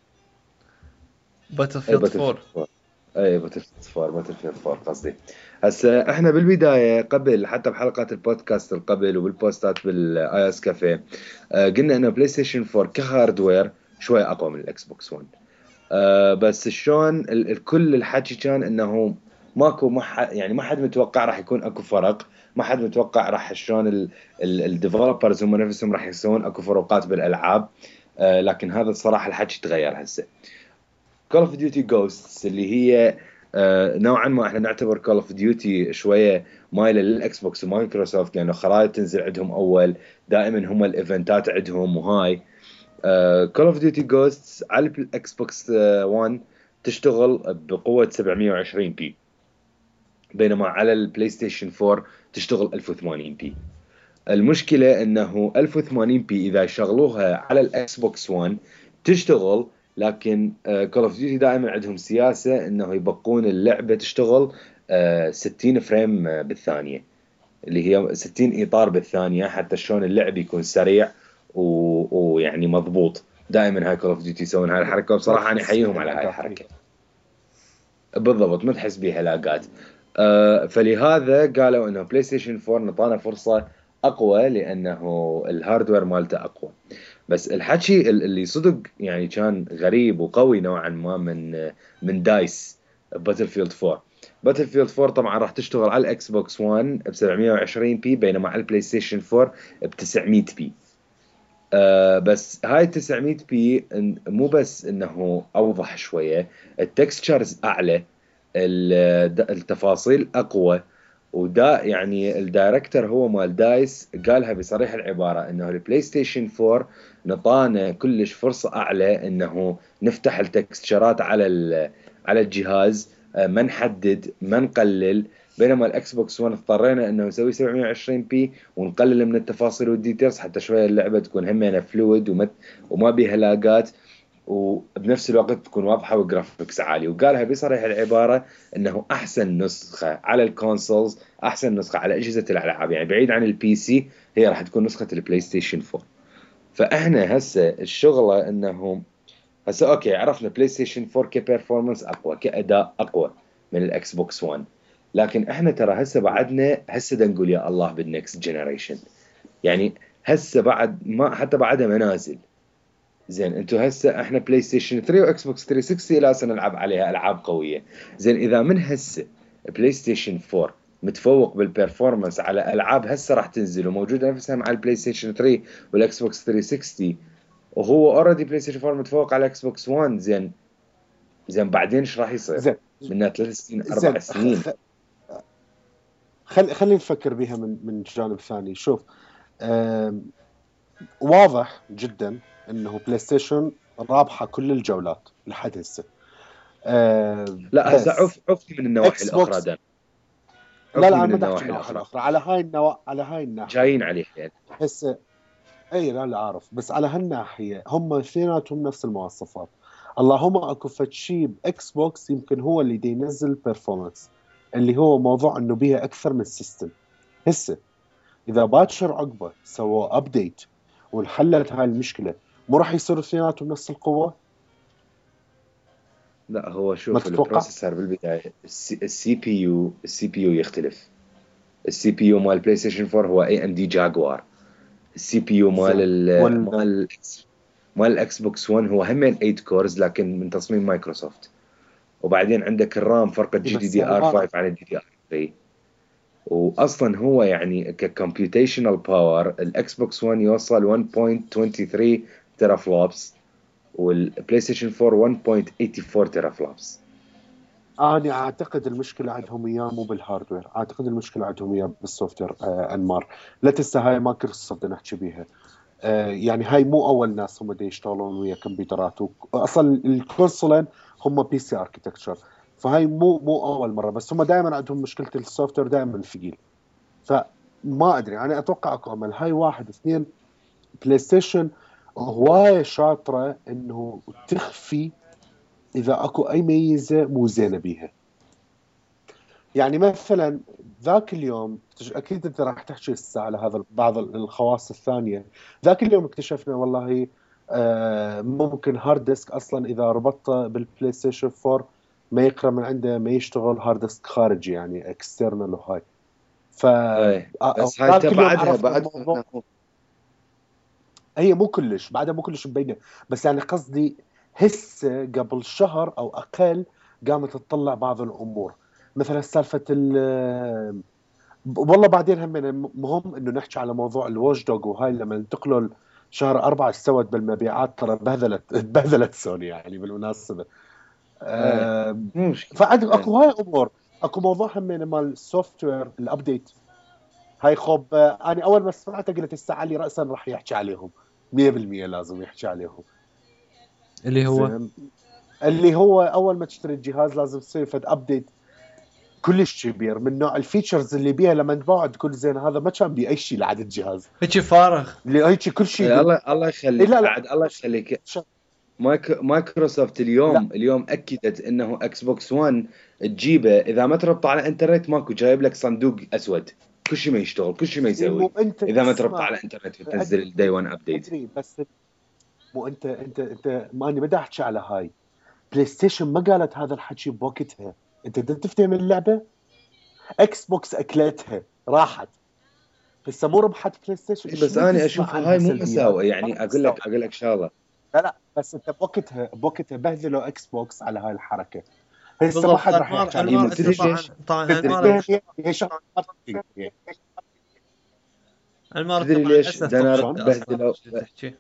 باتل اي فيلد باتل فور. فيلد فور، اي باتل فيلد فور باتل فيلد فور قصدي. هسه احنا بالبداية قبل حتى بحلقات البودكاست اللي قبل وبالبوستات بالاي اس كافيه أه قلنا انه بلاي ستيشن فور كهاردوير شوي اقوى من الاكس بوكس ون. آه بس شلون ال- الكل الحكي كان انه ماكو ما ح- يعني ما حد متوقع راح يكون اكو فرق، ما حد متوقع راح شلون الديفلوبرز هم نفسهم راح يسوون اكو فروقات بالالعاب. آه لكن هذا الصراحه الحكي تغير هسه. كول اوف ديوتي جوستس اللي هي آه نوعا ما احنا نعتبر كول اوف ديوتي شويه مايله للاكس بوكس ومايكروسوفت، لانه خرائط تنزل عندهم اول، دائما هم الايفنتات عندهم وهاي. كول اوف ديوتي جوستس على الاكس بوكس ون تشتغل بقوة سبعمية وعشرين بي، بينما على البلاي ستيشن فور تشتغل ألف وثمانين بي. المشكلة انه ألف وثمانين بي اذا شغلوها على الاكس بوكس ون تشتغل، لكن كول اوف ديوتي دائما عندهم سياسة انه يبقون اللعبة تشتغل آه، ستين فريم آه، بالثانية، اللي هي ستين اطار بالثانيه، حتى شلون اللعب يكون سريع و- ويعني مضبوط. دائما هاي كول اوف ديوتي يسوون هاي الحركه، ما وبصراحه انا تحس احييهم بها على هاي لاقات هي. الحركه. بالضبط ما تحس بيها لاقات. آه فلهذا قالوا انه بلاي ستيشن فور نطانا فرصه اقوى، لانه الهاردوير مالته اقوى. بس الحكي ال- اللي صدق يعني كان غريب وقوي نوعا ما من من دايس باتل فيلد فور. باتل فيلد فور طبعا راح تشتغل على الاكس بوكس ون ب سبعمية وعشرين بي، بينما على البلاي ستيشن فور ب تسعمية بي. آه بس هاي تسعمية بي إن- مو بس انه اوضح شويه، التكستشرز اعلى، ال- التفاصيل اقوى. ودا يعني الدايركتر هو مال دايس قالها بصريح العباره انه البلاي ستيشن فور نطانا كلش فرصه اعلى انه نفتح التكستشرات على ال- على الجهاز، آه، ما نحدد ما نقلل. بينما الاكس بوكس ون اضطرينا انه نسوي سبعمية وعشرين بي ونقلل من التفاصيل والديتيلز حتى شويه اللعبه تكون همينه فلويد وما وما بيها لاقات، وبنفس الوقت تكون واضحه وجرافيكس عالي. وقالها بصريح العباره انه احسن نسخه على الكونسولز، احسن نسخه على اجهزه الالعاب، يعني بعيد عن البي سي، هي راح تكون نسخه البلاي ستيشن فور. فاحنا هسه الشغله انه هسه اوكي عرفنا بلاي ستيشن فور كبرفورمانس اقوى، كاداء اقوى من الاكس بوكس ون، لكن احنا ترى هسه بعدنا هسه دا نقول يا الله بالنكست جنريشن. يعني هسه بعد ما حتى بعدها منازل. زين انتم هسه احنا بلاي ستيشن ثري واكس بوكس ثري سكستي لا نلعب عليها العاب قويه. زين اذا من هسه بلاي ستيشن فور متفوق بالبرفورمانس على العاب هسه راح تنزل وموجوده نفسها مع البلاي ستيشن ثري والاكس بوكس ثري سكستي، وهو اوريدي بلاي ستيشن فور متفوق على اكس بوكس ون، زين زين بعدين ايش راح يصير؟ زين منها ثلاث سنين اربع زين، سنين. خ... خل... خلينا نفكر بها من من جانب ثاني. شوف، آم... واضح جدا انه بلاي ستيشن رابحه كل الجولات لحد هسه. آم... لا هسه بس عف عفتي من النواحي اكس الاخرى بوكس، دان، لا لا عفتي انا من ما بدي احكي النواحي النواحي الاخرى، الاخرى، على هاي النوا... على هاي الناحيه جايين عليه يعني. هسه. اي لا لا عارف، بس على هالناحيه هم اثنيناتهم نفس المواصفات. اللهم اكو فد شيء باكس بوكس يمكن هو اللي دي ينزل بيرفورمانس، اللي هو موضوع انه بيها اكثر من سيستم. هسه اذا باكر عقبه سووا ابديت وانحلت هاي المشكله، مو راح يصيروا اثنيناتهم نفس القوه؟ لا هو ما شوف تتوقع؟ البروسيسور بالبدايه السي بي يو السي بي يو يختلف. السي بي يو مال بلاي ستيشن فور هو اي ام دي جاكوار. السي بي يو مال زين، ال وال مال مال الاكس بوكس ون هو همين ثمانية كورز لكن من تصميم مايكروسوفت. وبعدين عندك الرام فرق إيه جي دي بس دي يعني ار ما خمسة عن الدي دي ار ثلاثة. واصلا هو يعني ككمبيوتيشنال باور الاكس بوكس ون يوصل واحد فاصلة ثلاثة وعشرين تيرا فلوبس، والبلاي ستيشن فور واحد فاصلة ثمانية وثمانين تيرا فلوبس. انا اعتقد المشكله عندهم اياه مو بالهاردوير، اعتقد المشكله عندهم اياه بالسوفت وير. آه انمار، لا تنسى هاي مايكروسوفت بدنا نحكي بيها. آه يعني هاي مو اول ناس هم دي يشتغلون ويا كمبيوترات، اصلا الكونسولين هم بي سي اركتكتشر، فهاي مو مو اول مره. بس هم دائما عندهم مشكله السوفت وير دائما ثقيل. فما ادري، انا اتوقع اكو امل. هاي واحد. اثنين، بلاي ستيشن هوايه شاطره انه تخفي اذا اكو اي ميزه مو زينه بيها. يعني مثلا ذاك اليوم اكتش- اكيد انت راح تحكي هسه على هذا بعض الخواص الثانيه. ذاك اليوم اكتشفنا والله آه، ممكن هارد ديسك اصلا اذا ربطته بالبلاي ستيشن فور ما يقرا من عنده، ما يشتغل هارد ديسك خارجي يعني اكسترنال. وهاي ف ايه آه، بس هاي ذاك اليوم بعدها عرفنا بعد الموضوع. هي مو كلش بعدها مو كلش مبينه، بس يعني قصدي هسه قبل شهر او اقل قامت تطلع بعض الامور، مثلا سالفه ال والله بعدين هم مهم انه نحكي على موضوع الواتش دوج. وهاي لما انتقلوا شهر أربعة استوت بالمبيعات، ترى بهذلت بهذلت سوني يعني بالمناسبة. ايه أه مو مشكله. فعندك ايه اكو هاي امور. اكو موضوع هم مال السوفت وير الابديت. هاي خوب، آه، انا اول ما سمعته قلت الساعه اللي راسا راح يحكي عليهم. مية بالمية لازم يحكي عليهم. اللي هو زين، اللي هو اول ما تشتري الجهاز لازم تصير فد ابديت كلش كبير من نوع الفيتشرز اللي بيها. لما تباعد تقول زين هذا ما كان بي اي شيء لعد الجهاز هيك فارغ. اللي هيك كل شيء إيه يقول. الله الله إيه يخليك لا لا بعد الله يخليك. ش- مايك... مايكروسوفت لا اليوم اليوم اكدت انه اكس بوكس ون تجيبه اذا ما تربطه على انترنت ماكو، جايب لك صندوق اسود كل شيء ما يشتغل كل شيء ما إيه مو يسوي انت اذا ما تربطه اسمع. على انترنت وتنزل الداي ادري ون ابديت. ادري بس مو انت انت انت ما اني بدي احكي على هاي. بلاي ستيشن ما قالت هذا الحكي بوقتها. انت بدك تفتهم اللعبه. اكس بوكس اكلتها راحت، هسه مو ربحت بلاي ستيشن. ايش بس ما انا تسمع اشوفها عنها هاي مو سلبيات؟ مساوئه ما يعني. اقول مساوي. لك اقول لك شغله. لا لا بس انت بوقتها بوقتها بهذلوا اكس بوكس على هاي الحركه. هسه ما بالضبط. حد راح انمار يحكي اي عليهم انمار من انت تدري بلاي طبعا ليش؟ طبعا تدري انمار هي هي شغله ماركتينج. انمار انت تدري مع ليش الاسف طبعا دنار شلون؟ انت اصلا بهدلوا؟ شو تحكي.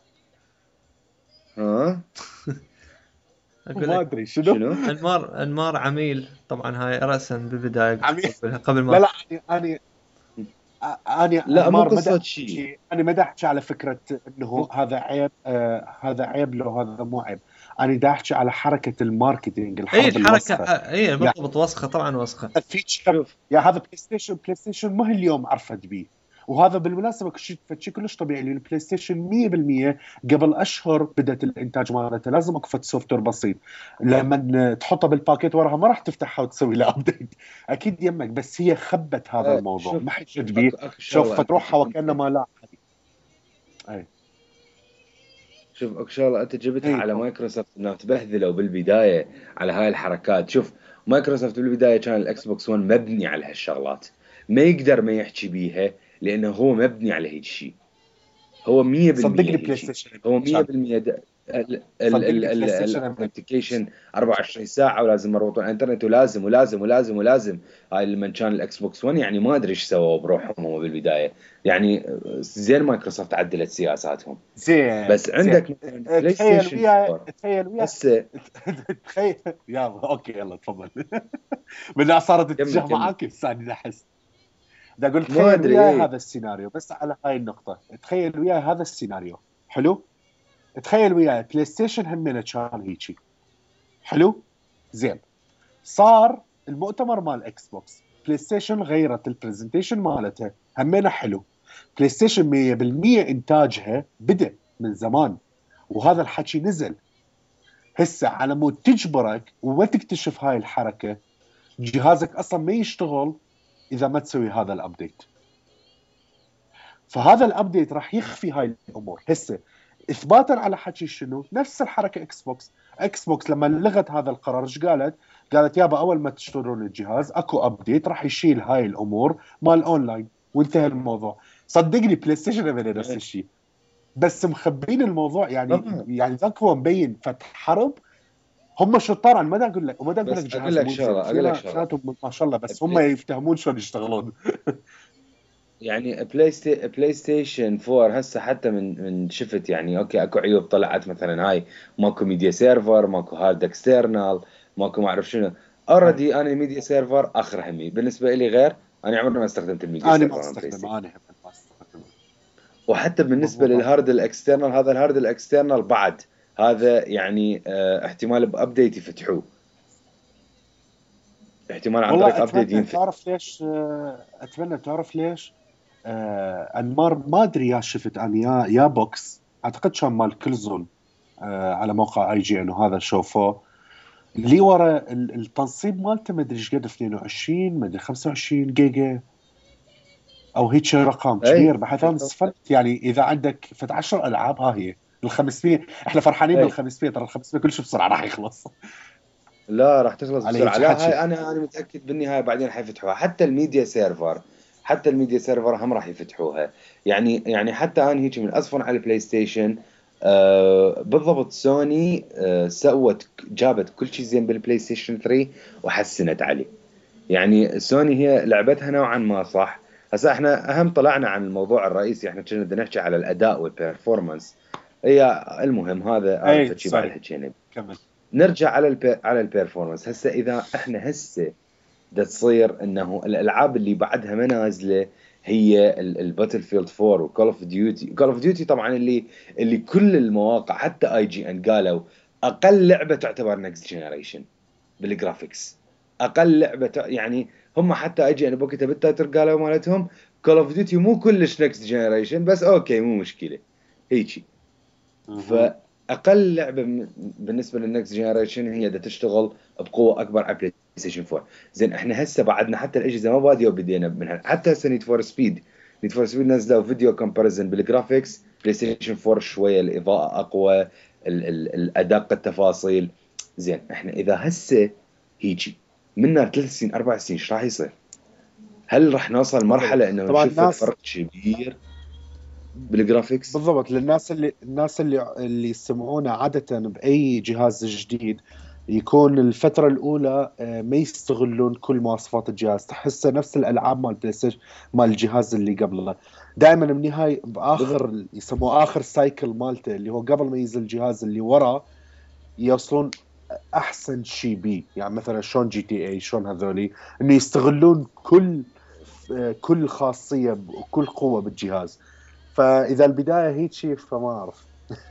ها اقول ما لك ادري شنو. شنو؟ انمار انمار عميل طبعا. هاي راسا بالبدايه قلت عمي قبل قبل لا ما لا انا انا لا مو انمار ما قصة شيء. احكي. انا ما احكي على فكره انه مو هذا عيب، آه هذا عيب لو هذا مو عيب. انا دا احكي على حركه الماركتينج، اي الحرب الحركه. الوسخه. آه، اي يعني بالضبط وسخه طبعا وسخه. الفيتشر شوف يا هذا بلاي ستيشن بلاي ستيشن ما اليوم عرفت بيه. وهذا بالمناسبه شيء شيء كلش طبيعي، لان البلاي ستيشن مية بالمية قبل اشهر بدات الانتاج مالته لازم اكو سوفت وير بسيط. لما تحطه بالباكيت وراها ما راح تفتحها وتسوي له ابديت اكيد يمك. بس هي خبت هذا آه، الموضوع، شوف ما حكت شوف بيه. اكو اكو شوف شغله انت فتروحها انت وكانما لا أحد. اي شوف اكو شغله انت جبتها اي على طب. مايكروسوفت انه تبهذلوا بالبدايه على هاي الحركات. شوف مايكروسوفت بالبدايه كان الاكس بوكس ون مبني على هالشغلات، ما يقدر ما يحكي بيها لانه هو مبني على هيك شيء. هو مية بالمية صدقني بلاي هيك. ستيشن هو أمريكان. مية بالمية د- ال ال صدقني ال بلاي ال ستيشن أمريكان. الابلكيشن أربعة وعشرين ساعة ولازم مربوط على الانترنت ولازم ولازم ولازم ولازم. هاي لما كان الاكس بوكس ون يعني ما ادري ايش سووا بروحهم هم بالبداية. يعني زين مايكروسوفت عدلت سياساتهم. زين بس زين. عندك مثلا بلاي تخيل ستيشن وياي فور تخيل وياي هسه. تخيل. يلا اوكي يلا تفضل. بدي صارت كمل اتجاه كمل. معاك لساني نحس. بدي اقول ما تخيل ادري وياي ايه. هذا السيناريو بس على هاي النقطة. تخيل وياي هذا السيناريو حلو. تخيل وياي بلاي ستيشن همينه كان هيجي حلو. زين صار المؤتمر مال اكس بوكس، بلاي ستيشن غيرت البرزنتيشن مالتها همينه حلو. بلاي ستيشن مية بالمية انتاجها بدأ من زمان، وهذا الحكي نزل هسه على مود تجبرك وما تكتشف هاي الحركة. جهازك اصلا ما يشتغل اذا ما تسوي هذا الابديت. فهذا الابديت راح يخفي هاي الامور. هسه اثباتا على حكي شنو نفس الحركه اكس بوكس. اكس بوكس لما لغت هذا القرار ايش قالت؟ قالت يابا اول ما تشترون الجهاز اكو ابديت راح يشيل هاي الامور مال اونلاين وانتهى الموضوع. صدقني بلاي ستيشن ابدا نفس الشيء، بس مخبين الموضوع. يعني طبعا. يعني ذاك هو مبين فتح حرب. هم شطار، انا ما اقول لك وما اقول لك بس اقول جهاز لك مو زين، شغله اقول لك اثنيناتهم شغله اثنيناتهم ما شاء الله، بس هم بلاي- يفتهمون شلون يشتغلون. يعني بلاي ستي... بلاي ستيشن فور هسه حتى من من شفت يعني اوكي اكو عيوب طلعت مثلا هاي ماكو ميديا سيرفر ماكو هارد اكسترنال ماكو ما اعرف شنو. اوريدي انا الميديا سيرفر اخر همي بالنسبه لي غير. انا عمري ما استخدمت الميديا انا ما سيرفر على بلاي استخدم ستيشن. انا هم ما استخدم. وحتى بالنسبه بالضبط. للهارد الاكسترنال هذا الهارد الاكسترنال بعد هذا يعني اه احتمال بابديت يفتحوه. احتمال عن طريق والله ابديت اتمنى ينفتح. تعرف ليش، آه، اتمنى تعرف ليش. آه انمار ما ادري يا شفت انا يا يا بوكس اعتقد كان مال كلزون، آه على موقع اي جي ان وهذا شوفوه اللي ورا ال- التنصيب مالته ما ادري ايش قد اثنين وعشرين ما ادري خمسة وعشرين جيجا او هيك رقم اي كبير. بحيث انا استفدت يعني اذا عندك فت عشر العاب ها هي ال خمسمية. احنا فرحانين بال اي خمسمية، ترى ال خمسمية كل شيء بسرعه راح يخلص. لا راح تخلص على بسرعة. هيك لا حكي. هاي أنا أنا متأكد بالنهاية بعدين حيفتحوها حتى الميديا سيرفر. حتى الميديا سيرفر هم راح يفتحوها. يعني يعني حتى أنا هيك من أصفن على البلاي ستيشن. آه بالضبط سوني آه سوت جابت كل شيء زين بالبلاي ستيشن ثري وحسنت عليه. يعني سوني هي لعبتها نوعا ما صح. هسا احنا اهم طلعنا عن الموضوع الرئيسي. احنا كنا بدنا نحكي على الاداء والبرفورمانس. هي المهم هذا هذا اي فتشي بعد سوري حكينا. كمل. نرجع على البي... على البيرفورمانس. هسه اذا احنا هسه دا تصير انه الالعاب اللي بعدها ما نازله هي الباتل فيلد فور وكول اوف ديوتي. كول اوف ديوتي طبعا اللي اللي كل المواقع حتى اي جي ان قالوا اقل لعبه تعتبر نكست جنريشن بالجرافيكس. اقل لعبه تع... يعني هم حتى اي جي ان بوقتها بالتايتر قالوا مالتهم كول اوف ديوتي مو كلش نكست جنريشن بس اوكي مو مشكله هيجي. مهم. فاقل لعبه من- بالنسبه للنكست جنريشن هي بدها تشتغل بقوه اكبر على بلاي ستيشن فور. زين احنا هسه بعدنا حتى الاجهزه ما باديه وبدينا منها. حتى هسه نيد فور سبيد نيد فور سبيد نزلوا فيديو كومباريزن بالجرافيكس بلاي ستيشن فور شويه الاضاءه اقوى ال ال الادق التفاصيل. زين احنا اذا هسه هيجي منا ثلاث سنين اربع سنين ايش راح يصير؟ هل راح نوصل بالضبط. مرحله انه طبعا نشوف الناس فرق كبير بالجرافيكس؟ بالضبط للناس اللي الناس اللي اللي يسمعونا عادة بأي جهاز جديد يكون الفترة الأولى آه، ما يستغلون كل مواصفات الجهاز. تحسه نفس الألعاب مال بلاي ستيشن مال الجهاز اللي قبله. دائما بنهاية بالضبط. بآخر يسموه آخر سايكل مالته اللي هو قبل ما ينزل الجهاز اللي وراه يوصلون أحسن شيء بيه. يعني مثلا شلون جي تي اي شلون هذولي إنه يستغلون كل آه، كل خاصية وكل قوة بالجهاز. فاذا البدايه هيك شيء فما اعرف.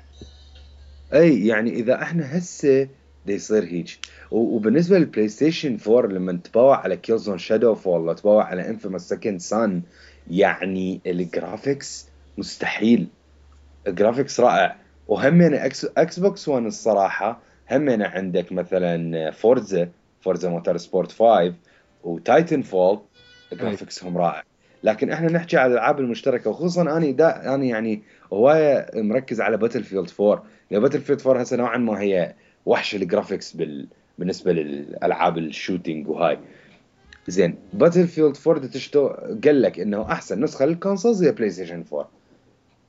اي يعني اذا احنا هسه دا يصير هيك. و- وبالنسبه للبلاي ستيشن فور لما تباوع على كيلزون شادو فول ولا تباوع على انفيموس سكند سان يعني الجرافيكس مستحيل. الجرافيكس رائع. وهمنا اكس اكس بوكس ون الصراحه همنا عندك مثلا فورزا فورزا موتور سبورت فايف وتايتن فول اي جرافيكسهم رائع. لكن احنا نحكي على الالعاب المشتركه وخصوصا اني دا انا يعني هوايه مركز على باتل فيلد فور. يعني باتل فيلد فور هسه نوعا ما هي وحش الجرافيكس بال بالنسبه للالعاب الشوتينج وهاي. زين باتل فيلد فور تشتو قال لك انه احسن نسخه للكونسولز هي بلاي ستيشن فور.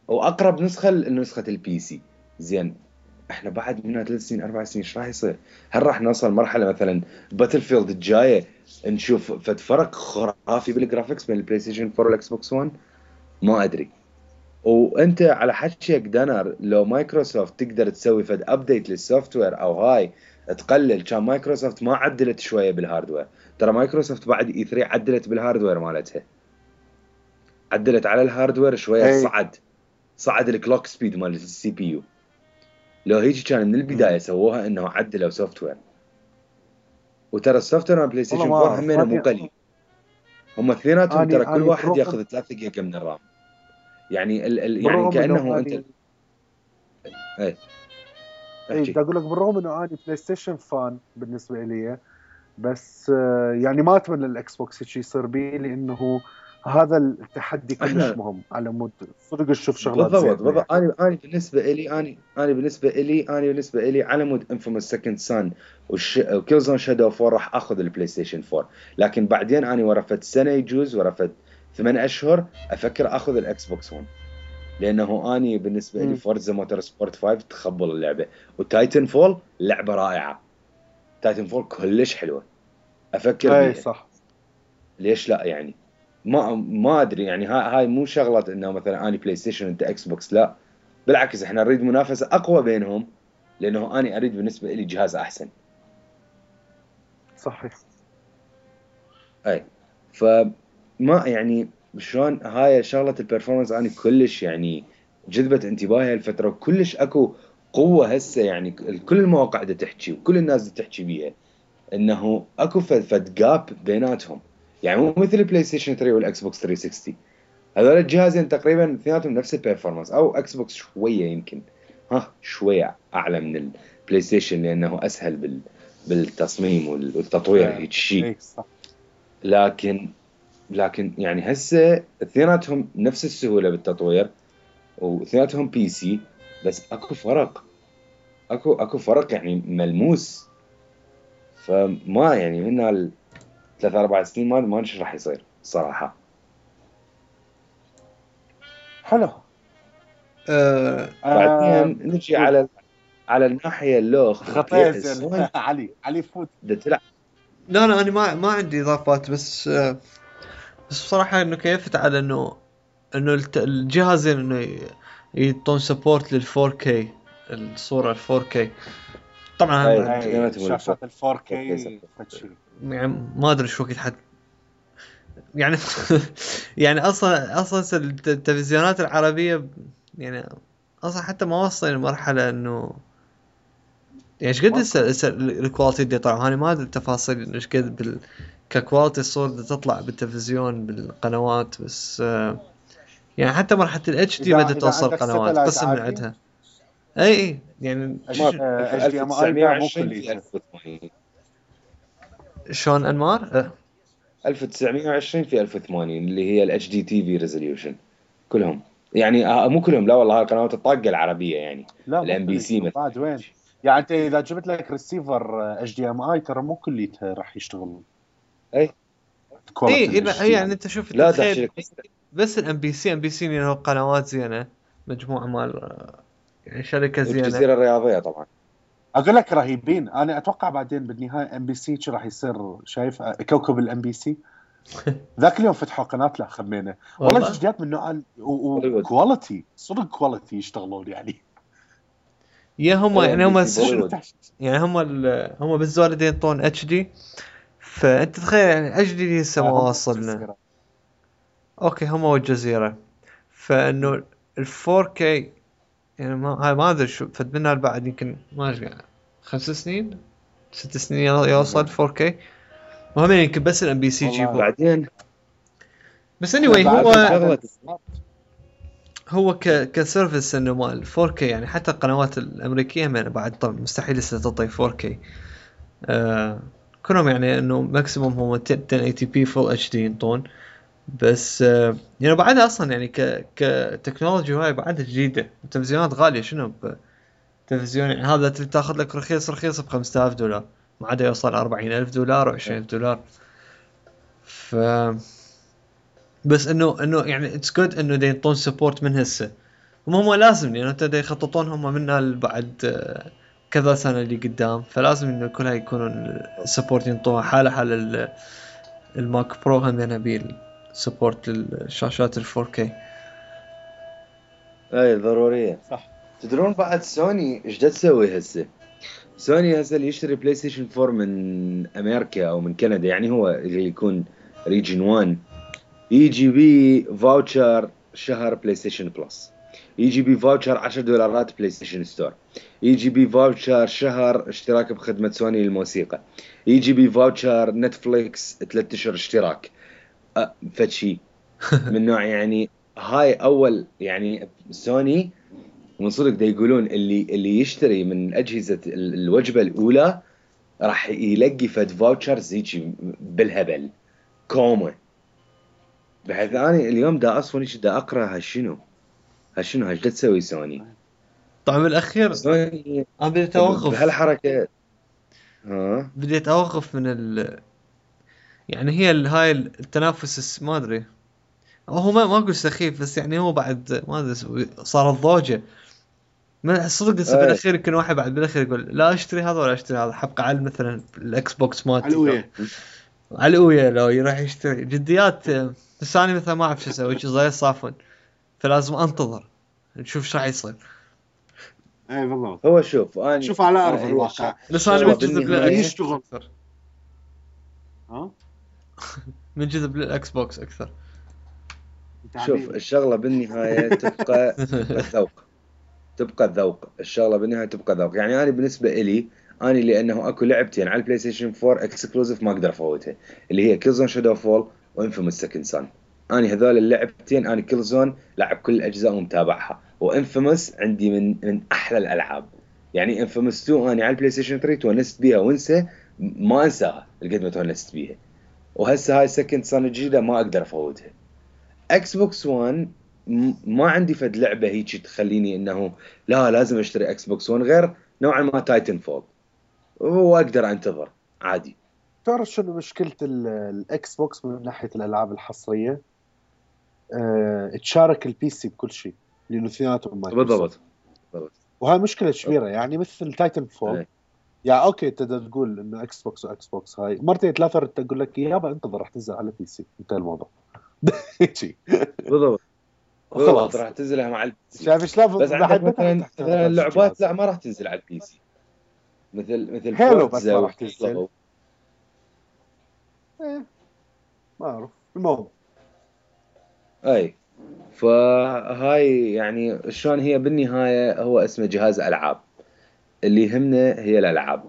واقرب نسخه لنسخه البي سي. زين احنا بعد منها ثلاث سنين اربع سنين ايش راح يصير؟ هل راح نوصل مرحله مثلا باتل فيلد الجايه نشوف فد فرق خرافي بالجرافيكس بين البلاي ستيشن فور والاكس بوكس ون؟ ما ادري. وانت على حكيك دنر لو مايكروسوفت تقدر تسوي فد ابديت للسوفت وير او هاي تقلل، كان مايكروسوفت ما عدلت شويه بالهاردوير. ترى مايكروسوفت بعد اي ثري عدلت بالهاردوير مالتها، عدلت على الهاردوير شويه، اي صعد صعد الكلوك سبيد مال السي بي يو. لو هيجي كان من البدايه سووها انه عدلوا سوفت وير. وترى السوفت وير مال بلاي والله ستيشن ما فور اعرف. همينه مو اني قليل، هم اثنيناتهم ترى اني كل اني واحد بالرغم ياخذ ثلاثة جيجا من الرام. يعني ال ال يعني بالرغم انه كانه انت اني ايه اي احكي. بدي اقول لك بالرغم انه اني بلاي ستيشن فان بالنسبه لي، بس آه، يعني ما اتمنى الاكس بوكس هيك يصير بي، لانه هذا التحدي كلش احنا مهم على مود صدق نشوف شغلات بالضبط زينه بالضبط. يعني. انا انا بالنسبه لي انا انا بالنسبه لي انا بالنسبه لي على مود انفيموس سكند سان وكيل زون شادو فور راح اخذ البلاي ستيشن فور. لكن بعدين انا ورا فد سنه يجوز ورا فد ثمان اشهر افكر اخذ الاكس بوكس ون، لانه اني بالنسبه لي مم. فورزا موتور سبورت فايف تخبل اللعبه، وتايتن فول لعبه رائعه. تايتن فول كلش حلوه، افكر اي بيها. صح. ليش لا يعني؟ ما ما ادري يعني. هاي هاي مو شغله انه مثلا اني بلاي ستيشن انت اكس بوكس، لا بالعكس احنا نريد منافسه اقوى بينهم، لانه اني اريد بالنسبه لي جهاز احسن. صحيح. اي فما يعني شلون هاي شغله البرفورمانس اني كلش يعني جذبت انتباهي هالفتره، وكلش اكو قوه هسه يعني. كل المواقع دا تحكي وكل الناس دا تحكي بيها انه اكو فد فد جاب بيناتهم. يعني مو مثل البلاي ستيشن ثري والاكس بوكس ثري سكستي، هذول الجهازين تقريبا اثنيناتهم نفس البرفورمانس، او اكس بوكس شويه يمكن ها شويه اعلى من البلاي ستيشن لانه اسهل بال بالتصميم والتطوير آه، هيك شيء. اي صح. لكن لكن يعني هسه اثنيناتهم نفس السهوله بالتطوير، واثنيناتهم بي سي، بس اكو فرق، اكو اكو فرق يعني ملموس. فما يعني من هال ثلاث اربع سنين ما ما ادري راح يصير صراحه. حلو. أه آه بعدين نجي قول. على على الناحيه الاخ خطيه البلاي زين. سوني علي علي فوت. بدها تلعب. لا لا انا ما ما عندي اضافات، بس أه بس بصراحه انه كيفت على انه انه الت- الجهازين انه ي- يعطون سبورت لل فور كي، الصوره ال فور كي. طبعا اي بعد اي اثنيناتهم شاشات ال فور فور كي كي سبورت. فتشي. يعني ما ادري شو وقت حد يعني يعني اصلا اصلا س- الت- التلفزيونات العربيه يعني اصلا حتى ما وصل لمرحله انه يعني ايش قد الس- ماكو. الس- الكواليتي اللي طلع. انا ما ادري التفاصيل ايش قد بال ككواليتي الصور اللي تطلع بالتلفزيون بالقنوات، بس آه، يعني حتى مرحله الاتش دي اذا بدات اذا توصل عندك قنوات ساتلايت قسم من عادي، عندها. اي اي يعني ما ش- في اتش دي ام اي بيع مو ألف وتسعمية وعشرين في كليته. ألف وثمانين. شلون انمار أه. ألف وتسعمية وعشرين في ألف وثمانين اللي هي الاتش دي تي في ريزوليوشن كلهم. يعني آه، مو كلهم، لا والله القنوات الطاقه العربيه يعني لا مو الام بي سي كليته مثلا. بعد وين. يعني انت اذا جبت لك ريسيفر اتش دي ام اي ترى مو كليته راح يشتغل اي كواليتي اي الاتش اذا دي. يعني انت شوف لا دا احكي تتخيل لك. بس الام بي سي ام بي سي له قنوات زينه، مجموعه مال آه، يعني شركه زينه. والجزيره الرياضيه طبعا. اقول لك رهيبين. انا اتوقع بعدين بالنهايه ام بي سي راح يصير شايف كوكب الام بي سي. ذاك اليوم فتحوا قناه لا خمينه والله والله جديات من نوع ال- و- بوليوود. وكواليتي صدق كواليتي يشتغلون يعني. يا هم اي ام يعني بي هم سي الس- بوليوود. يعني هم ال- هم بالزوالدين يعطون اتش دي. فانت تخيل يعني اتش دي لسه ما آه، هم واصلنا. الجزيرة. اوكي هم والجزيره. فانه ال فور كي يعني ما هاي ما ادري شو فد منها بعد يمكن ما ادري يعني خمس سنين ست سنين يلا يوصل فور كي. وهم يمكن بس الام بي سي والله يجيبون. بعدين بس اني anyway بعد هو شغله بعد هو ك كسيرفيس انه مال فور كي يعني حتى القنوات الامريكيه من بعد طبعا مستحيل لسه تعطي فور كي. آه كلهم يعني انه ماكسيموم هو عشرة ثمانين بي فول اتش دي ينطون. بس آه يعني بعدها اصلا يعني ك كتكنولوجي هاي بعدها جديده. التلفزيونات غاليه شنو تلفزيون يعني هذا تاخذ لك رخيص رخيص ب خمسة آلاف دولار، ما عاد يوصل أربعين ألف دولار و عشرين ألف دولار. ف بس انه انه يعني اتس جود انه دي ينطون سبورت من هسه. هم هم لازم لأنه يعني تبدأ يخططون هم منها بعد كذا سنة اللي قدام، فلازم إنه كلها يكونون السبورت ينطوها حالة حال الماك برو هم ينبيل سبورت للشاشات الفور كي. اي ضرورية. صح. تدرون بعد سوني ايش دا تسوي هسه؟ سوني هسه اللي يشتري بلاي ستيشن فور من امريكا او من كندا، يعني هو اللي يكون ريجن واحد، يجي بي فاوتشر شهر بلاي ستيشن بلس، يجي بي فاوتشر عشرة دولارات بلاي ستيشن ستور، يجي بي فاوتشر شهر اشتراك بخدمة سوني للموسيقى، يجي بي فاوتشر نتفليكس ثلاثة اشهر اشتراك. أه فشي من نوع يعني هاي اول يعني سوني من صدق دا يقولون اللي اللي يشتري من اجهزة ال- الوجبة الاولى راح يلقي فد فاوتشرز يجي بالهبل كومه. بحيث اني اليوم دا اصلا ايش دا اقرا هالشنو هالشنو هاش دا تسوي سوني. طبعا بالاخير سوني انا بديت اوقف بهالحركه. ها بديت اوقف من ال يعني هي ال- هاي التنافس الس- ما ادري، هو ما ما اقول سخيف، بس يعني هو بعد ما ادري صارت ضوجه. ما صدق هسه اي بالاخير يمكن واحد بعد بالاخير يقول لا اشتري هذا ولا اشتري هذا، حبقى على مثلا الاكس بوكس مالتي علوية. على الأوية لو يروح يشتري جديات. بس انا مثلا ما اعرف شو اسوي شو زي صافن، فلازم انتظر نشوف شو راح يصير. اي بالضبط. هو شوف اني شوف على ارض آه، هي الواقع. بس انا الشغله منجذب اللي بالنهايه للاكس يشتغل. اكثر، ها منجذب للاكس بوكس اكثر. شوف الشغله بالنهايه تبقى تبقى الذوق، تبقى الذوق الشغله بالنهايه تبقى الذوق. يعني انا بالنسبه إلي اني لانه اكو لعبتين على البلاي ستيشن فور اكسكلوزيف ما اقدر افوتها، اللي هي كيلزون شادو فول وانفيموس سكند سان. اني هذول اللعبتين اني كيلزون لعب كل الاجزاء ومتابعها، وانفيموس عندي من من احلى الالعاب. يعني انفيموس تو اني على البلاي ستيشن ثري تونست بيها وانسى ما انساها قد ما تونست بيها. وهسه هاي سكند سان الجديده ما اقدر افوتها. اكس بوكس واحد م- ما عندي فد لعبه هيك تخليني انه لا لازم اشتري اكس بوكس واحد غير نوعا ما تايتن فول، واقدر انتظر عادي. تعرف شنو مشكلة ال- الاكس بوكس من ناحية الالعاب الحصرية؟ أه تشارك البي سي بكل شيء لانه اثنيناتهم مايكروسوفت. بالضبط بالضبط. وهاي مشكلة كبيرة يعني مثل تايتن فول. أي. يعني اوكي تقدر تقول انه اكس بوكس واكس بوكس هاي مرتين ثلاثة رد تقول لك يابا انتظر راح تنزل على بي سي انتهى الموضوع. شيء بالضبط بالضبط خلاص. راح تنزلها مع البي سي. شايف شلون بس عندك بعد متى مثلا تحتاج مثلا هذا اللعبات الجهاز؟ لا ما راح تنزل على البي سي، مثل مثل هيلو بس فورتزا ما راح تنزل. وهيلو. ايه ما اعرف المهم. اي فهاي يعني شلون هي بالنهايه هو اسمه جهاز العاب، اللي يهمنا هي الالعاب.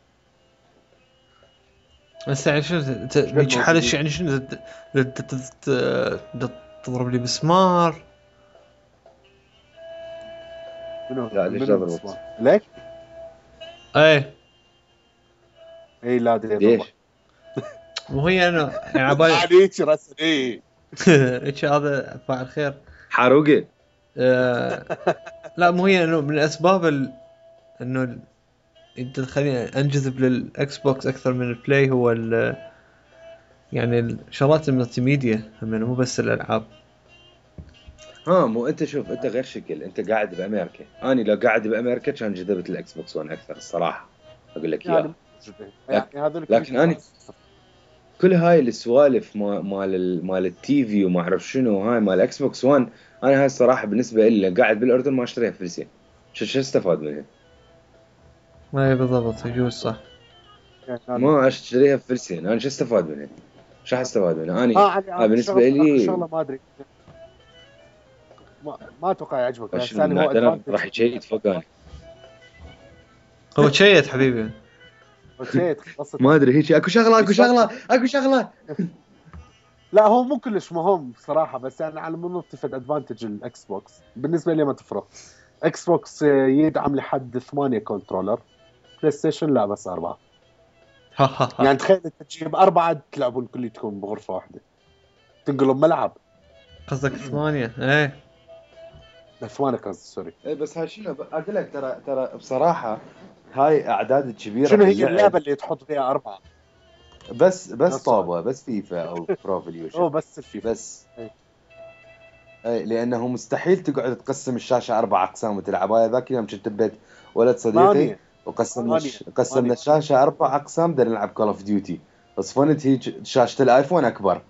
بس يعني شنو ت- ت- بيجي حالش يعني شنو ت- ت- ت- ت- ت- تضرب لي مسمار؟ منو لا ليش منو لا الاسماء؟ ضربت؟ ليك؟ ايه اي لا ادري ليش؟ مو هي انا يعني عبالي عليك راسا ايه ايش هذا فاعل خير. حاروقه. آه لا مو هي انه من الاسباب ال... انه ال... انت تخليني انجذب للاكس بوكس اكثر من البلاي هو ال... يعني الشغلات الملتي ميديا يعني مو بس الالعاب. ها مو انت شوف انت غير شكل، انت قاعد بامريكا، اني لو قاعد بامريكا كان جذبت الاكس بوكس ون اكثر الصراحه اقول لك يعني اياها. يعني هذول لكن أنا كل هاي السوالف ما- مال ال- مال التي في وما اعرف شنو هاي مال اكس بوكس ون، انا هاي الصراحه بالنسبه لي قاعد بالاردن ما اشتريها فلسين. شو شو استفاد منها؟ ما هي بالضبط يجوز صح. ما اشتريها فلسين، انا شو استفاد منها؟ شو حستفاد منها؟ اني اه علي هاي بالنسبه شغله لي شغله ما ادري ما, ما اتوقع يعجبك بس شنو يعني هو المعدنات ادفانتج راح يشيد فوق اني هو تشيت حبيبي. وشيت قصة. ما ادري هيك اكو شغله اكو شغله اكو شغله. لا هو مو كلش مهم بصراحه بس يعني على من نطفت ادفانتج الاكس بوكس بالنسبه لي ما تفرق. اكس بوكس يدعم لحد ثمانية كنترولر، بلاي ستيشن لا بس أربعة. ها ها ها. يعني تخيل انت تجيب أربعة تلعبون كلكم بغرفة واحدة تنقلوا ملعب. قصدك ثمانية ايه. لا ثمانية قصدي سوري. اي بس هاي شنو اقول لك ترى ترى بصراحه هاي اعداد كبيره شنو هي باللعب. اللعبة اللي تحط فيها أربعة؟ بس بس نفس السؤال. طابه بس فيفا او برو فيليوشن هو بس الفيفا بس. إيه. اي لانه مستحيل تقعد تقسم الشاشه اربع اقسام وتلعبها. ذاك اليوم كنت ببيت ولد صديقي ثمانية وقسمنا ثمانية الش... قسمنا ثمانية الشاشه اربع اقسام بدنا نلعب كول اوف ديوتي. صفنت هيك شاشه الايفون اكبر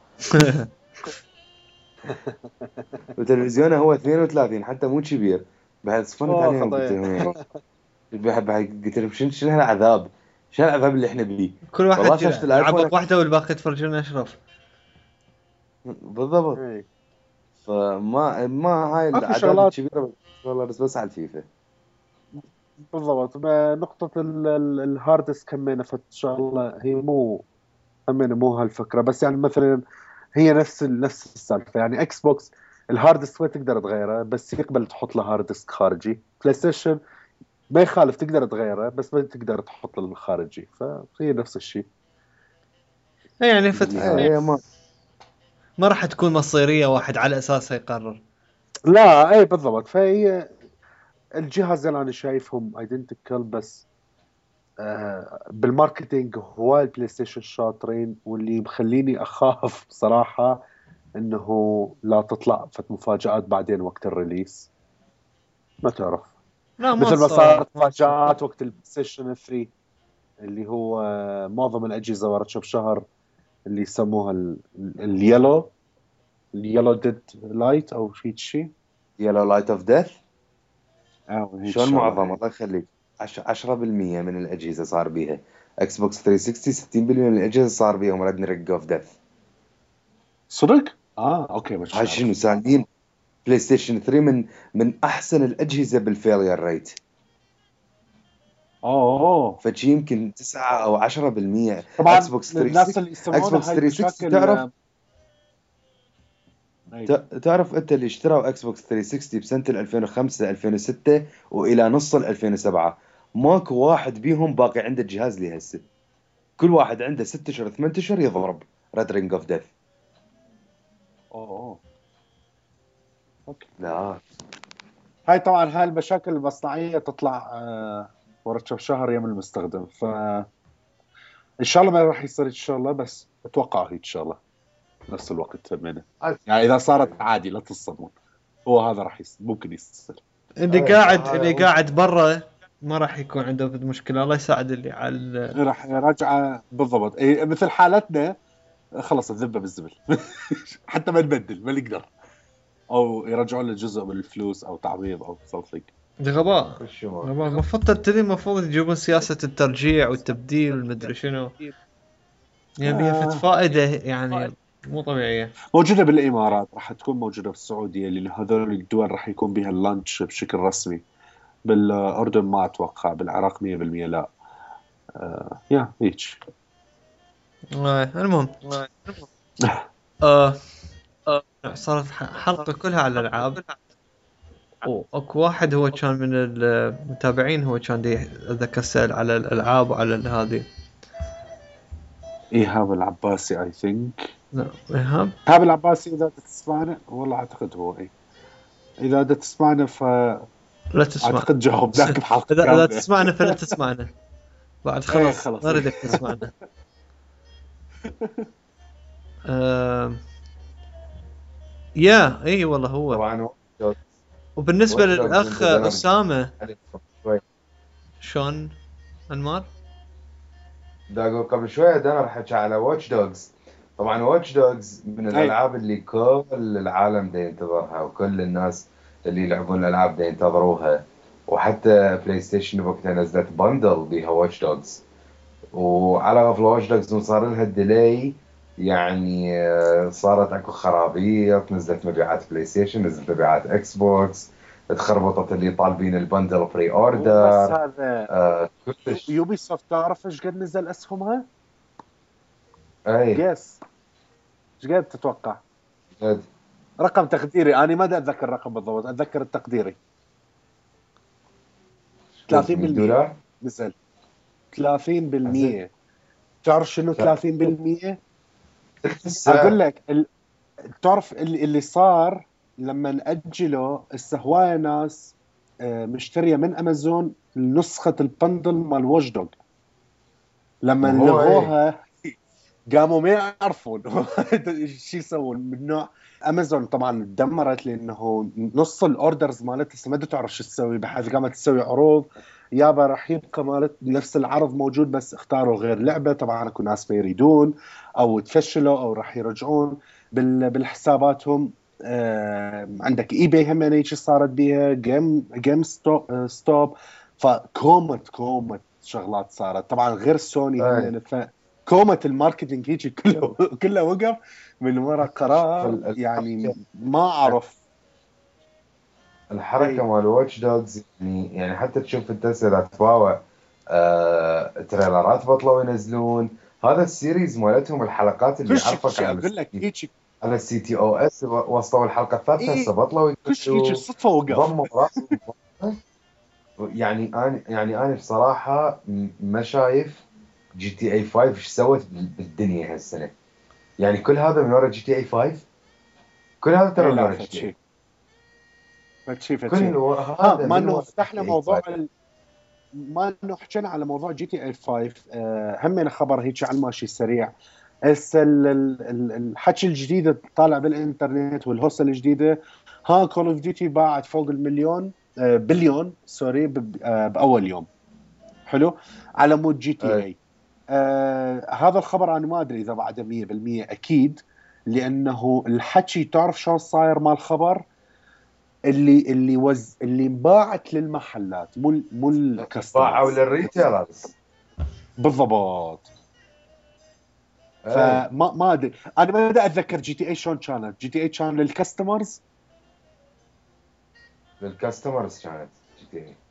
وتلفزيونه هو اثنين وثلاثين حتى مو كبير. بعد صفنت اوه عليهم قلت خطير. لهم بحب بحب- قلت لهم شنو شنو هالعذاب، شنو العذاب اللي احنا بيه. كل والله واحد شاشه يلعب الايفون بواحدة والباقي يتفرجون اشرف. بالضبط. إيه. فما ما هاي ما في الاعداد شغلات الكبيره والله بس بس على الفيفا. بالضبط. ما نقطة ال- ال- الهارد ديسك همينة فإن شاء الله هي مو همينة مو هالفكرة، بس يعني مثلا هي نفس ال- نفس السالفة. يعني اكس بوكس الهارد ديسك ما تقدر تغيره، بس يقبل تحط له هارد ديسك خارجي. بلاي ستيشن ما يخالف تقدر تغيره، بس ما تقدر تحط له الخارجي، فهي نفس الشيء يعني فت... بالنهاية. ايه ما ما راح تكون مصيرية واحد على اساسها يقرر. لا اي بالضبط. فهي الجهاز اللي انا شايفهم ايدنتيكال، بس آه بالماركتينج هو البلاي ستيشن شاطرين. واللي مخليني اخاف بصراحة انه لا تطلع فت مفاجآت بعدين وقت الريليس، ما تعرف. لا ما مثل ما تصير صارت ما تصير. مفاجآت وقت البلاي ستيشن ثلاثة، اللي هو آه، معظم الاجهزة ورا كم شهر، اللي يسموها ال- ال- اليلو اليلو ديد لايت او شيء شيء. يلو لايت اوف ديث. اه هيك شلون شغله معظم هي. الله يخليك. عش- عشرة بالمية من الاجهزه صار بيها اكس بوكس ثلاثمية وستين، ستين بالمية من الاجهزه صار بيهم ريد اوف ديث. صدق؟ اه اوكي ما كنت هاي شنو اعرف. سالمين. بلاي ستيشن ثلاثة من من احسن الاجهزه بالفيلير ريت. اوه أوه. فشي يمكن تسعة او عشرة بالمية. اكس طبعا بوكس الناس ثلاثمية وستين. اللي اكس يسمونها بوكس هاي ثلاثمية وستين المشاكل تعرف آه، أي. ت- تعرف انت اللي اشتروا اكس بوكس ثلاثمية وستين بسنه ال ألفين وخمسة ألفين وستة والى نص ال ألفين وسبعة ماكو واحد بيهم باقي عنده الجهاز لهسه. كل واحد عنده ست اشهر ثمان اشهر يضرب ريد رينج اوف ديث. اوه اوه اوكي. لا هاي طبعا هاي المشاكل المصنعيه تطلع آه ورا كم شهر يم المستخدم، فان شاء الله ما راح يصير ان شاء الله، بس اتوقع هي ان شاء الله نفس الوقت منه. يعني اذا صارت عادي لا تصدمون، هو هذا راح يصير ممكن يصير. اللي ايه قاعد فهاي اللي هو. قاعد برا ما راح يكون عنده مشكلة. الله يساعد اللي على ال- راح راجعه بالضبط. إيه مثل حالتنا خلص الذبه بالزبل حتى ما نبدل ما نقدر، او يرجعون له جزء من الفلوس او تعويض او something. ده غباء. شو غباء. المفروض تبتدي المفروض يجيبون سياسة الترجيع والتبديل والمدري شنو. يعني بيها فت آه فائدة يعني مو طبيعية. موجوده بالامارات، راح تكون موجوده بالسعوديه، لان هذول الدول راح يكون بها اللانش بشكل رسمي. بالاردن ما اتوقع، بالعراق مية بالمية لا. آه يا هيك. آه، المهم آه صارت ح- حلقة كلها على الألعاب. واكو واحد هو كان من المتابعين هو كان دي اتذكر سأل على الالعاب وعلى هذه. ايهاب العباسي اي ثينك. لا ايهاب ايهاب العباسي اذا تسمعنا، والله اعتقد هو اي. اذا تسمعنا فاعتقد لا تسمع. جاوبناك بحلقه اذا اذا كامله. تسمعنا فلا تسمعنا بعد ايه خلاص خلاص ما اريدك تسمعنا. آه... يا اي والله هو. طبعا وبالنسبة واتش دوجز للاخ انت دانا اسامة شوي. شلون انمار. دا قبل شويه دانا راح احكي على واتش دوجز. طبعا واتش دوجز من اي الالعاب اللي كل العالم دا ينتظرها وكل الناس اللي يلعبون الالعاب دا ينتظروها. وحتى بلاي ستيشن بوقتها نزلت بندل بيها واتش دوجز. وعلى غفله واتش دوجز صار لها الديلي يعني آه، صارت اكو خرابيط. نزلت مبيعات بلاي ستيشن، نزلت مبيعات اكس بوكس، تخربطت اللي طالبين البندل بري مو بس اوردر. هذا. آه كلش. يوبي سوفت تعرف ايش قد نزل اسهمها؟ اي جيس ايش قد تتوقع؟ جد. رقم تقديري، انا ما اتذكر الرقم بالضبط، اتذكر التقديري ثلاثين مية بالمية دولار. نزل. ثلاثين بالمية. تعرف شنو ثلاثين بالمية؟ السعر. اقول لك ال... تعرف اللي, اللي صار لما نأجله هواية ناس آه، مشتريه من امازون نسخه البندل مال واتش دوج، لما ما هو ايه لغوها قاموا ما يعرفون شو يسوون من نوع. امازون طبعا دمرت لانه نص الاوردرز مالتها ما تعرف شو تسوي، بحيث قامت تسوي عروض يابا راح يبقى مالت نفس العرض موجود بس اختاروا غير لعبه. طبعا اكو ناس ما يريدون او تفشلوا او راح يرجعون بال- بالحساباتهم. آه، عندك اي باي هم هيك صارت بيها، جيم جيم ستوب ستوب. فكومت كومت شغلات صارت طبعا غير سوني أي. هم. فكومت الماركتينج هيك كله كله وقف من وراء قرار فال- يعني ما اعرف. الحركه اي مال واتش دوجز يعني يعني حتى تشوف التسلا تتفاوى آه تريلرات بطلوا ينزلون. هذا السيريز مالتهم الحلقات اللي كل شيء كل عرفك شيء على اقول لك هيك. على السي تي او اس وصلوا الحلقه الثالثه هسه اي بطلوا كل شيء هيك ينزلوا صدفه وقف. ضموا راسهم. يعني انا يعني انا بصراحه م- ما شايف جي تي اي خمسة ايش سوت بال- بالدنيا هالسنه. يعني كل هذا من ورا جي تي اي خمسة. كل هذا ترى اي من لا ورا جي تي اي. فتشي فتشي كل فتشي. الو- ها هذا ما من انه ورا جي فتحنا تي اي موضوع خمسة. ال... ما انه حكينا على موضوع جي تي اي خمسة. آه همنا خبر هيك على الماشي سريع. هسه ال- ال- ال- الحكي الجديد اللي طالع بالانترنت والهوسه الجديده، ها كول اوف ديوتي باعت فوق المليون آه بليون سوري ب- آه باول يوم. حلو على مود جي تي أي. اي. آه هذا الخبر انا ما ادري اذا بعده مية بالمية اكيد، لانه الحكي تعرف شلون صاير مال الخبر اللي اللي وز اللي انباعت للمحلات مو ال- مو باعوا الكاستمرز. للريتيلرز. بالضبط. اي فما ما ادري انا ما بدي اتذكر جي تي اي شلون كانت. جي تي اي كان للكاستمرز. للكاستمرز كانت جي تي اي.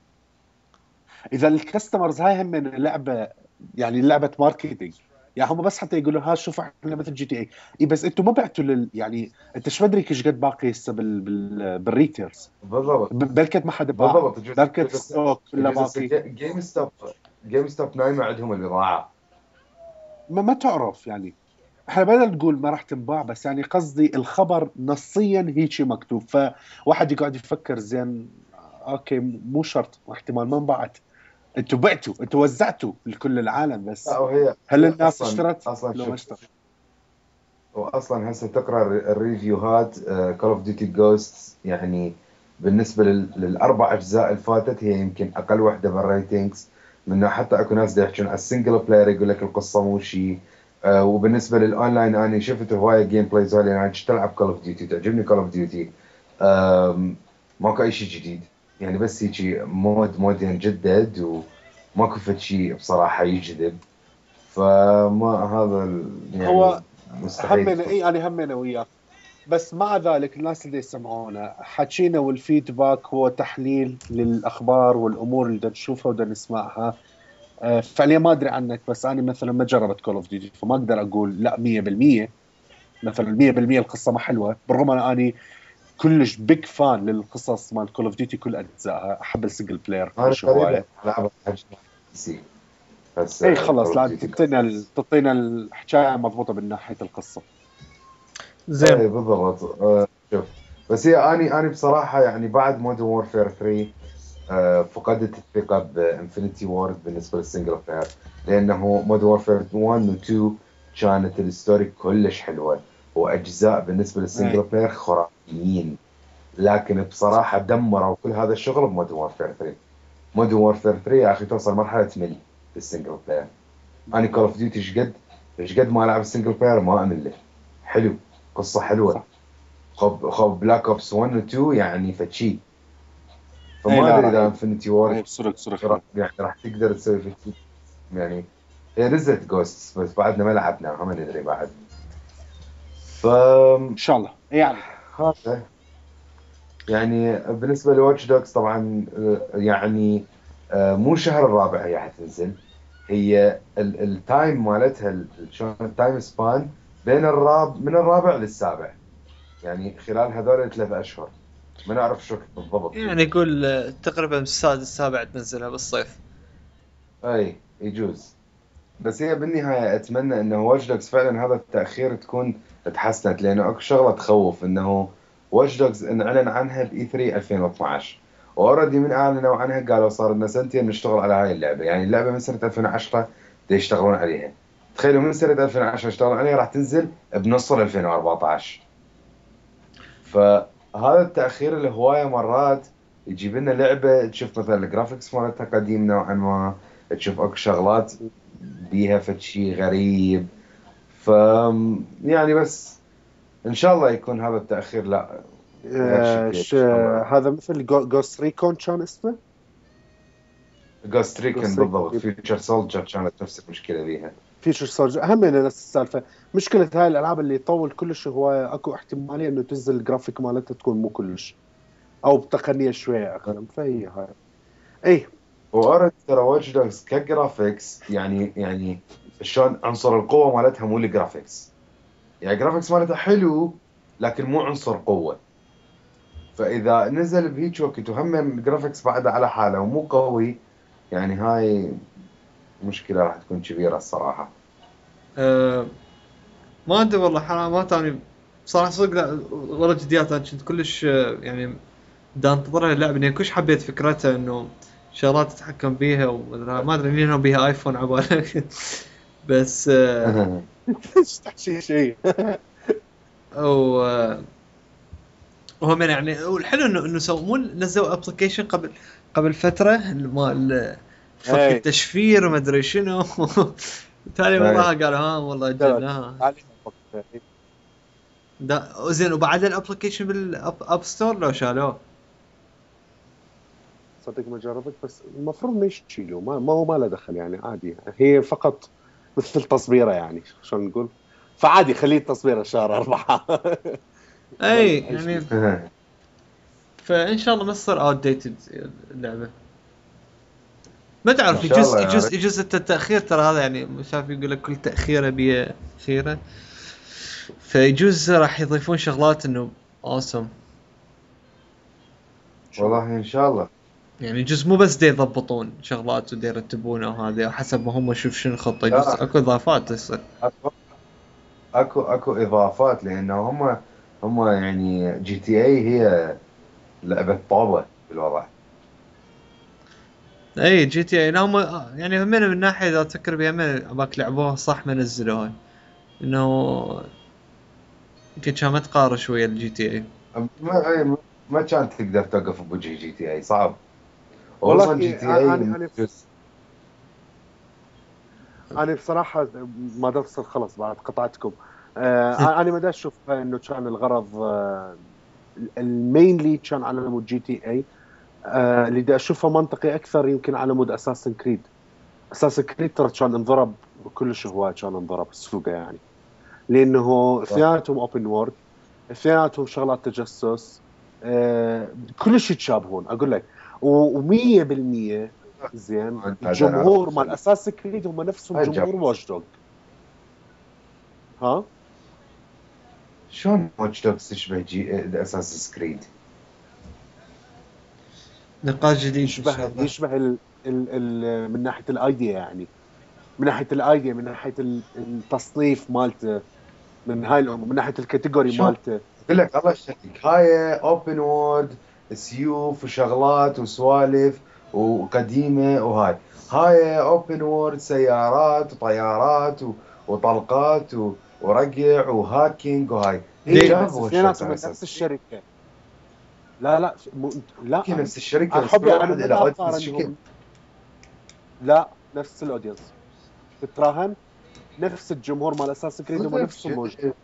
اذا الكاستمرز هاي هم من لعبه يعني لعبه ماركتينج. يعني هم بس حتى يقولوا ها شوف احنا مثل جي تي اي. اي بس انتم ما بعتوا لل يعني انت شو مدري ايش قد باقي هسه بال بال بالريتيرز. بالضبط ب- بلكت ما حدا باع، بالضبط. يجوز بلكت يجوز ستوك كله يجوز هسه باقي. جيم ستوب جيم ستوب نايمه عندهم البضاعه. ما, ما تعرف يعني. احنا بدنا نقول ما راح تنباع بس يعني قصدي الخبر نصيا هيك مكتوب. فواحد يقعد يفكر زين اوكي مو شرط واحتمال ما انباعت. انتوا بعتوا انتوا وزعتوا لكل العالم لا بس وهي هل هي الناس اصلا اشترت اصلا لو ما شوف. اشترت؟ واصلا هسه تقرا الر- الريفيوهات كول اوف ديوتي جوست يعني بالنسبه لل- للاربع اجزاء اللي فاتت هي يمكن اقل وحده بالريتنجز. منه حتى اكو ناس دا يحكون على السنجل بلاير يقول لك القصه مو شيء. آه، وبالنسبه للاونلاين انا شفت هوايه جيم بلايز هالي انا كنت العب كول اوف ديوتي تعجبني كول اوف ديوتي. ماكو اي شيء جديد يعني بس هيك مود مودين جدد وماكو فد شيء بصراحه يجذب. فما هذا ال- يعني هو مستحيل همنا تكون. اي انا همنا وياك. بس مع ذلك الناس اللي يسمعونا حكينا والفيدباك هو تحليل للاخبار والامور اللي بدنا نشوفها وبدنا نسمعها. آه، فعليا ما ادري عنك بس انا مثلا ما جربت كول اوف ديوتي فما اقدر اقول لا مية بالمية. مثلا مية بالمية القصه ما حلوه بالرغم ان اني كلش بيج فان للقصص مال كول اوف ديوتي كل اجزائها. احب السنجل بلاير انا كلش تقريبا هوايه. لعبة حجم سي بس اي كول خلص اوف لا ديوتي. تعطينا ال... تعطينا الحكايه مضبوطه من ناحيه القصه. زين. اي بالضبط. آه، شوف بس هي اني اني بصراحه يعني بعد مودرن وورفير ثلاثة آه، فقدت الثقه بانفنتي وورد بالنسبه للسنجل بلاير. لانه مودرن وورفير واحد و اثنين كانت الستوري كلش حلوه واجزاء بالنسبه للسنجل اي بلاير خرافيين. لكن بصراحه دمروا كل هذا الشغل بمودرن وورفير ثلاثة. مودرن وورفير ثلاثة يا اخي توصل مرحله تمل بالسنجل بلاير. انا كول اوف ديوتي ايش قد ايش قد ما العب السنجل بلاير ما امل له. حلو قصه حلوه. صح. خب خب بلاك اوبس واحد و اثنين يعني فتشي. اي فما لا ادري اذا رهيب. انفنتي وورد رهيب صرخ صرخ حلو. يعني راح تقدر تسوي فتشي. يعني هي نزلت جوستس بس بعدنا ما لعبناها ما ندري بعد. ف ان شاء الله يعني. هذا يعني بالنسبه لواتش دوجز طبعا آه، يعني آه، مو شهر الرابع هي حتنزل. هي ال- التايم مالتها ال- شلون التايم سبان بين الراب من الرابع للسابع. يعني خلال هذول الثلاث اشهر ما نعرف شو بالضبط. يعني يقول آه، تقريبا السادس السابع تنزلها بالصيف. اي يجوز. بس هي بالنهايه اتمنى انه واتش دوجز فعلا هذا التاخير تكون تحسنت. لانه اكو شغله تخوف انه واتش دوجز انعلن عنها باي ثلاثة ألفين واثناشر واوريدي من اعلنوا عنها قالوا صار لنا سنتين نشتغل على هاي اللعبه. يعني اللعبه من سنه ألفين وعشرة دا يشتغلون عليها. تخيلوا من سنه ألفين وعشرة اشتغلوا عليها راح تنزل بنص ألفين وأربعطعش. فهذا التاخير اللي هوايه مرات يجيب لنا لعبه تشوف مثلا الجرافيكس مالتها قديم نوعا ما، تشوف اكو شغلات بيها فد شيء غريب. ف يعني بس ان شاء الله يكون هذا التاخير لا غير آه، شكل. ش- هذا مثل جوست ريكون كان اسمه جوست ريكن Ghost بالضبط. Recon. فيوتشر سولجر كانت نفس المشكله بيها. فيتشر سولجر هم من نفس السالفه. مشكله هاي الالعاب اللي يطول كلش هوايه اكو احتماليه انه تنزل الجرافيك مالتها تكون مو كلش او بتقنيه شويه اقدم، فهي هاي اي. وأوريدي ترى واتش دوجز كجرافيكس يعني يعني شلون عنصر القوه مالتها مو الجرافيكس، يعني الجرافيكس مالتها حلو لكن مو عنصر قوه. فاذا نزل بهيك وقت وهم الجرافيكس بعده على حاله ومو قوي، يعني هاي مشكله راح تكون كبيره الصراحه. أه ما ادري والله حرامات اني بصراحه صدق لا والله جديات انا كنت كلش آه، يعني دا انتظرها اللعبه لان كلش حبيت فكرتها انه شغلات تتحكم بيها ومدري ما ادري منين هو بيها ايفون عبالك بس آه، ايش تحكي شيء او آه، وهم يعني والحلو انه انه سو مو نزلوا ابلكيشن قبل قبل فتره مال فك اي التشفير وما ادري شنو تالي وراها قالوا ها والله جبناها عليها وقت. دا زين وبعد الابلكيشن بالاب اب ستور لو شالوه صدق ما جربت، بس المفروض ما يشيلوا، ما, ما هو ما له دخل يعني عادي، هي فقط مثل تصبيره يعني شلون نقول، فعادي خليه تصبيره شهر أربعة. اي أي يعني شيء. فان شاء الله ما تصير اوت ديتد اللعبه. ما تعرف ان شاء يجوز الله يا يجوز ريت. يجوز التاخير ترى هذا يعني شايف يقول لك كل تاخيره بيه خيره، فيجوز راح يضيفون شغلات انه اوسم والله ان شاء الله. يعني يجوز مو بس دي يضبطون شغلات ودي يرتبونها وهذا حسب ما هم يشوف شنو الخطه يجوز لا اكو اضافات تصير. اكو اكو اكو اضافات لانه هم هم يعني جي تي اي هي لعبه طابه بالوضع. اي جي تي اي لا هم يعني هم من ناحيه اذا تفكر بها من باك لعبوها صح ما نزلوها انه يمكن كان متقارب شويه الجي تي اي. ما ما كانت تقدر توقف بوجه جي تي اي صعب، والله وخصوصا جي تي انا اي انا جزء. انا بصراحه ما دفصل خلص بعد قطعتكم. آه انا ما دا اشوف انه كان الغرض آه المينلي كان على مود جي تي اي. آه اللي دا اشوفه منطقي اكثر يمكن على مود اساسن كريد. اساسن كريد ترى كان انضرب كلش هواي، كان انضرب السوق يعني، لانه اثنيناتهم اوبن وورد، اثنيناتهم شغلات تجسس، آه كلش يتشابهون اقول لك، ومية بالمية زين الجمهور مال اساس كريد هم نفسهم جمهور واتش دوغ. ها شلون واتش دوغز تشبه جي اساس كريد؟ نقاش جديد يشبه يشبه ال ال ال من ناحيه الايديا يعني، من ناحيه الايديا، من ناحيه التصنيف مالته، من هاي الامور، من ناحيه الكاتيجوري مالته. اقول لك الله يشتريك، هاي اوبن وورد سيوف وشغلات وسوالف وقديمه، وهاي هاي اوبن وورد سيارات وطيارات و... وطلقات و... ورقع وهاكينج وهاي. هي بس اثنيناتهم من نفس الشركه. لا لا م... لا نفس الشركه انا بس حبي واحد انا الى ما اودينس شكل. اقارنهم. لا نفس الاودينس تتراهن، نفس الجمهور مال اساس كريد هم نفسهم موجودين.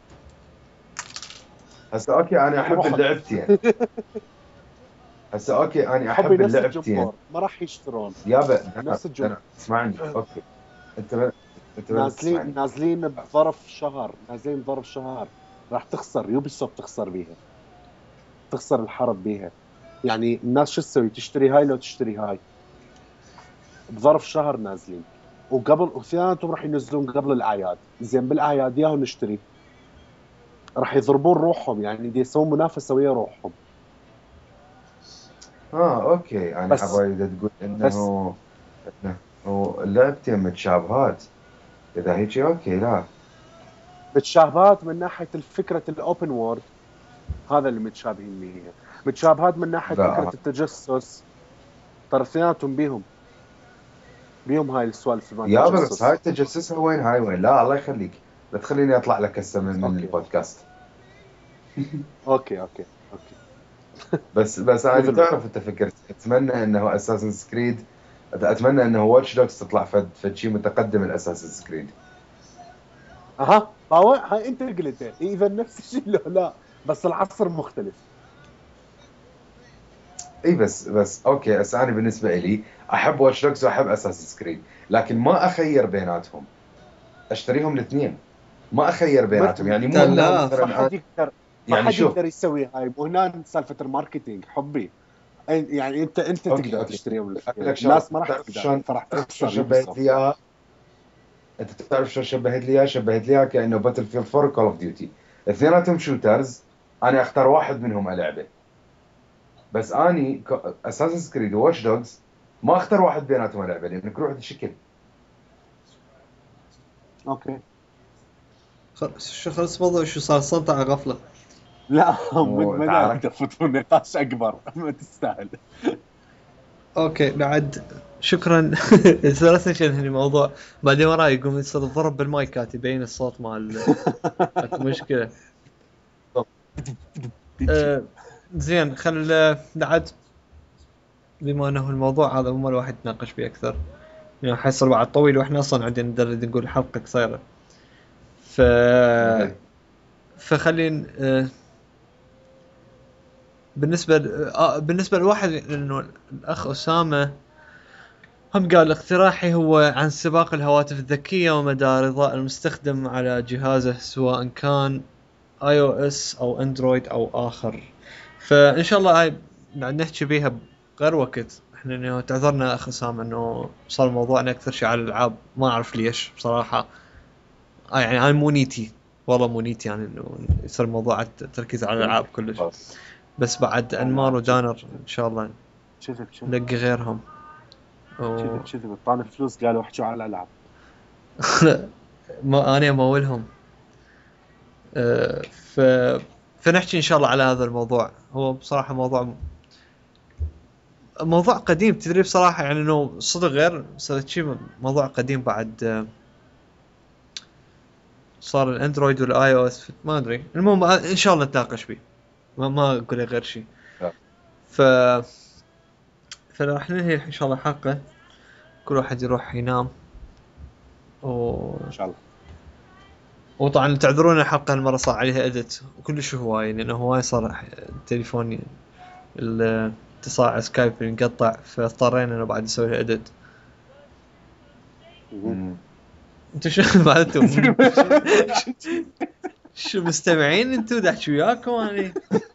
هسه اوكي انا احب اللعبتين. هسه اوكي انا احب نفس اللعبتين الجمهور ما راح يشترون يابا. نفس الجمهور. اسمعني اوكي انت انت نازلين نازلين بظرف شهر، نازلين بظرف شهر راح تخسر يوبي سوفت، تخسر بيها، تخسر الحرب بيها. يعني الناس شو تسوي؟ تشتري هاي لو تشتري هاي بظرف شهر نازلين، وقبل وثانيتهم راح ينزلون قبل الاعياد. زين بالاعياد ياهو نشتري، راح يضربون روحهم يعني، دي يسوون منافسه ويا روحهم. اه اوكي انا بس حبايب تقول انه انه اللعبتين متشابهات، اذا هيك اوكي. لا متشابهات من ناحيه الفكره الاوبن وورد، هذا اللي متشابهين بيها. متشابهات من ناحيه لا. فكره التجسس، ترى اثنيناتهم بيهم بيهم هاي السوالف مال يا التجسس. بس هاي تجسسها وين هاي وين؟ لا الله يخليك، لا تخليني اطلع لك هسه من, من أوكي. البودكاست. اوكي اوكي اوكي. بس بس انا مثل تعرف انت فكرت اتمنى انه اساسن سكريد، اتمنى انه واتش دوجز تطلع فد فد شيء متقدم الاساسن سكريد. اها هو هاي انت قلتها اذا نفس الشيء لو لا بس العصر مختلف. اي بس بس اوكي بس انا بالنسبه لي احب واتش دوجز واحب اساسن سكريد، لكن ما اخير بيناتهم، اشتريهم الاثنين ما اخير بيناتهم. يعني مو لا. انه ما مثلا حد يقدر ما يعني حد شوف يقدر يسوي هاي، مو هنا سالفه الماركتينج حبي. أي- يعني انت انت أوكي، تقدر أوكي. تشتريهم اقول لك شغله، الناس ما راح تعرف تقدر شلون فراح تعرف شلون تخسر شبهت يوبيسوفت. لي اياها؟ انت تعرف شلون شبهت لي اياها؟ شبهت لي اياها كانه باتل فيلد فور كول اوف ديوتي، اثنيناتهم شوترز، انا اختار واحد منهم العبه. بس اني اساسن سكريد واتش دوجز ما اختار واحد بيناتهم العبه لان كل واحد شكل. اوكي خل- شو خلص موضوع شو صار صمت على غفلة. لا من مو مدى تعرف تفوت في نقاش اكبر ما تستاهل. اوكي بعد شكرا. ثلاثة شيء هني الموضوع بعدين وراي يقوم يصير ضرب بالمايكات يبين الصوت مال اكو مشكلة. أه زين خل بعد بما انه الموضوع هذا مو الواحد يتناقش فيه اكثر يعني حيصير بعد طويل واحنا اصلا عندنا ندرد نقول حلقة قصيرة. ف فخلين أه بالنسبة آه بالنسبة لواحد انه الاخ اسامة هم قال اقتراحي هو عن سباق الهواتف الذكية ومدى رضاء المستخدم على جهازه سواء كان اي او اس او اندرويد او اخر. فان شاء الله هاي نحكي بيها بغير وقت. احنا انه تعذرنا اخ اسامة انه صار موضوعنا اكثر شيء على الالعاب ما اعرف ليش بصراحة. آه يعني انا مو نيتي والله مو نيتي يعني انه يصير موضوع التركيز على الالعاب كلش. بس بعد انمار ودانر ان شاء الله كذب كذب نلقي غيرهم. كذب كذب طعنا فلوس قالوا احكوا على الالعاب. ما انا امولهم. أه ف فنحكي ان شاء الله على هذا الموضوع. هو بصراحه موضوع موضوع قديم تدري بصراحه يعني انه صدق غير صار شيء موضوع قديم بعد أه صار الاندرويد والاي او اس ما ادري. المهم ان شاء الله نتناقش فيه ما ما اقول غير شيء. ف فراح ننهي ان شاء الله الحلقه كل واحد يروح ينام و ان شاء الله. وطبعا تعذرون الحلقه المره صار عليها اديت وكلش هواي لانه هواي صار تليفوني الاتصال على سكايب ينقطع فاضطرينا انه بعد نسوي له اديت. انتوا شو بعدتوا شو مستمعين انتوا دحكي وياكم اني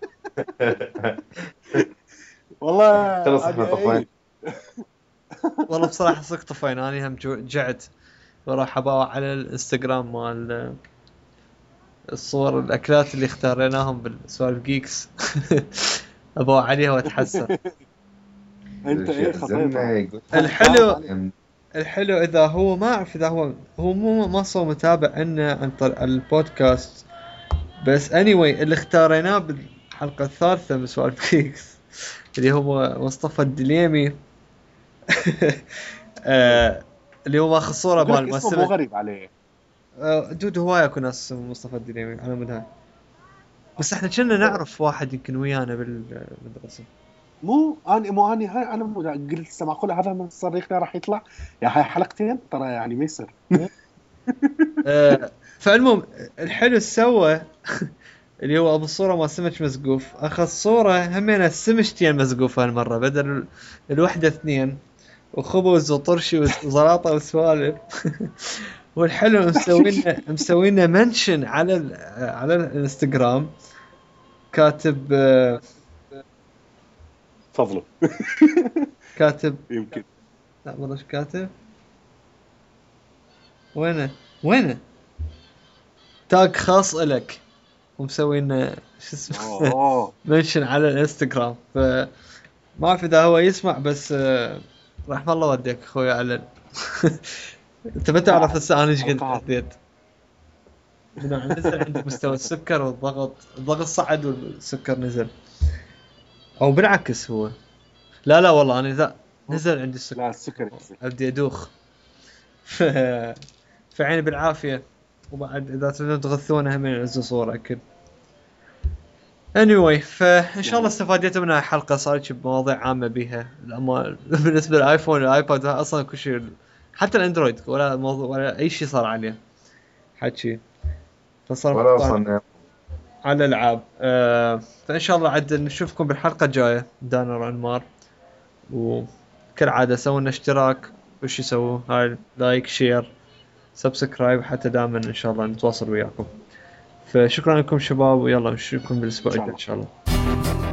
والله خلص احنا طفينا. والله بصراحه صدق طفينا. اني هم جعت وراح اباوع على الانستغرام مال الصور الاكلات اللي اختاريناهم بالسوالف جيكس. اباوع عليها واتحسر. انت ايه خطيتها الحلو الحلو اذا هو ما اعرف اذا هو هو مو ما صار متابع عنا عن طريق البودكاست بس anyway اللي اختاريناه بالحلقه الثالثه من سوالف جيكس اللي هو مصطفى الدليمي. آه اللي هو ماخذ صوره مال اسمه مو غريب عليه. آه دود هوايه يكون اسمه مصطفى الدليمي على مدى بس احنا كنا نعرف واحد يمكن ويانا بالمدرسه. مو اني مو اني هاي انا مو قلت لسه معقول هذا من صديقنا راح يطلع يا هاي حلقتين ترى يعني ما يصير. آه فالمهم الحلو سوى اللي هو ابو الصوره ما سمك مسقوف اخذ صوره همينه السمشتين مسقوفه هالمره بدل الوحده اثنين وخبز وطرشي وزلاطه وسوالف. والحلو مسوينا مسوينا منشن على على الانستغرام كاتب تفضلوا كاتب يمكن لا والله ايش كاتب وينه وينه تاج خاص لك ومسوينا شو اسمه منشن على الانستغرام. فما اعرف اذا هو يسمع بس رحم الله والديك اخوي على انت ما تعرف هسه انا ايش قد حطيت انه نزل عندي مستوى السكر والضغط الضغط صعد والسكر نزل او بالعكس هو لا لا والله انا ذا نزل عندي السكر. لا السكر ابدي ادوخ ف- فعيني بالعافيه. وبعد اذا تريدون تغثونه هم ينزل صوره اكيد. anyway فان شاء الله استفاديتوا من الحلقه. صارت بمواضيع عامه بيها الأما بالنسبه للايفون والايباد اصلا كل شيء، حتى الاندرويد ولا موضوع ولا اي شيء صار عليه حكي. فصار ولا طبعاً وصلنا. على الالعاب. آه فان شاء الله عاد نشوفكم بالحلقه الجايه دانر انمار. وكالعاده سووا لنا اشتراك وش يسووا هاي لايك شير سبسكرايب حتى دائما ان شاء الله نتواصل وياكم. فشكرا لكم شباب ويلا نشوفكم بالاسبوع الجاي ان شاء الله.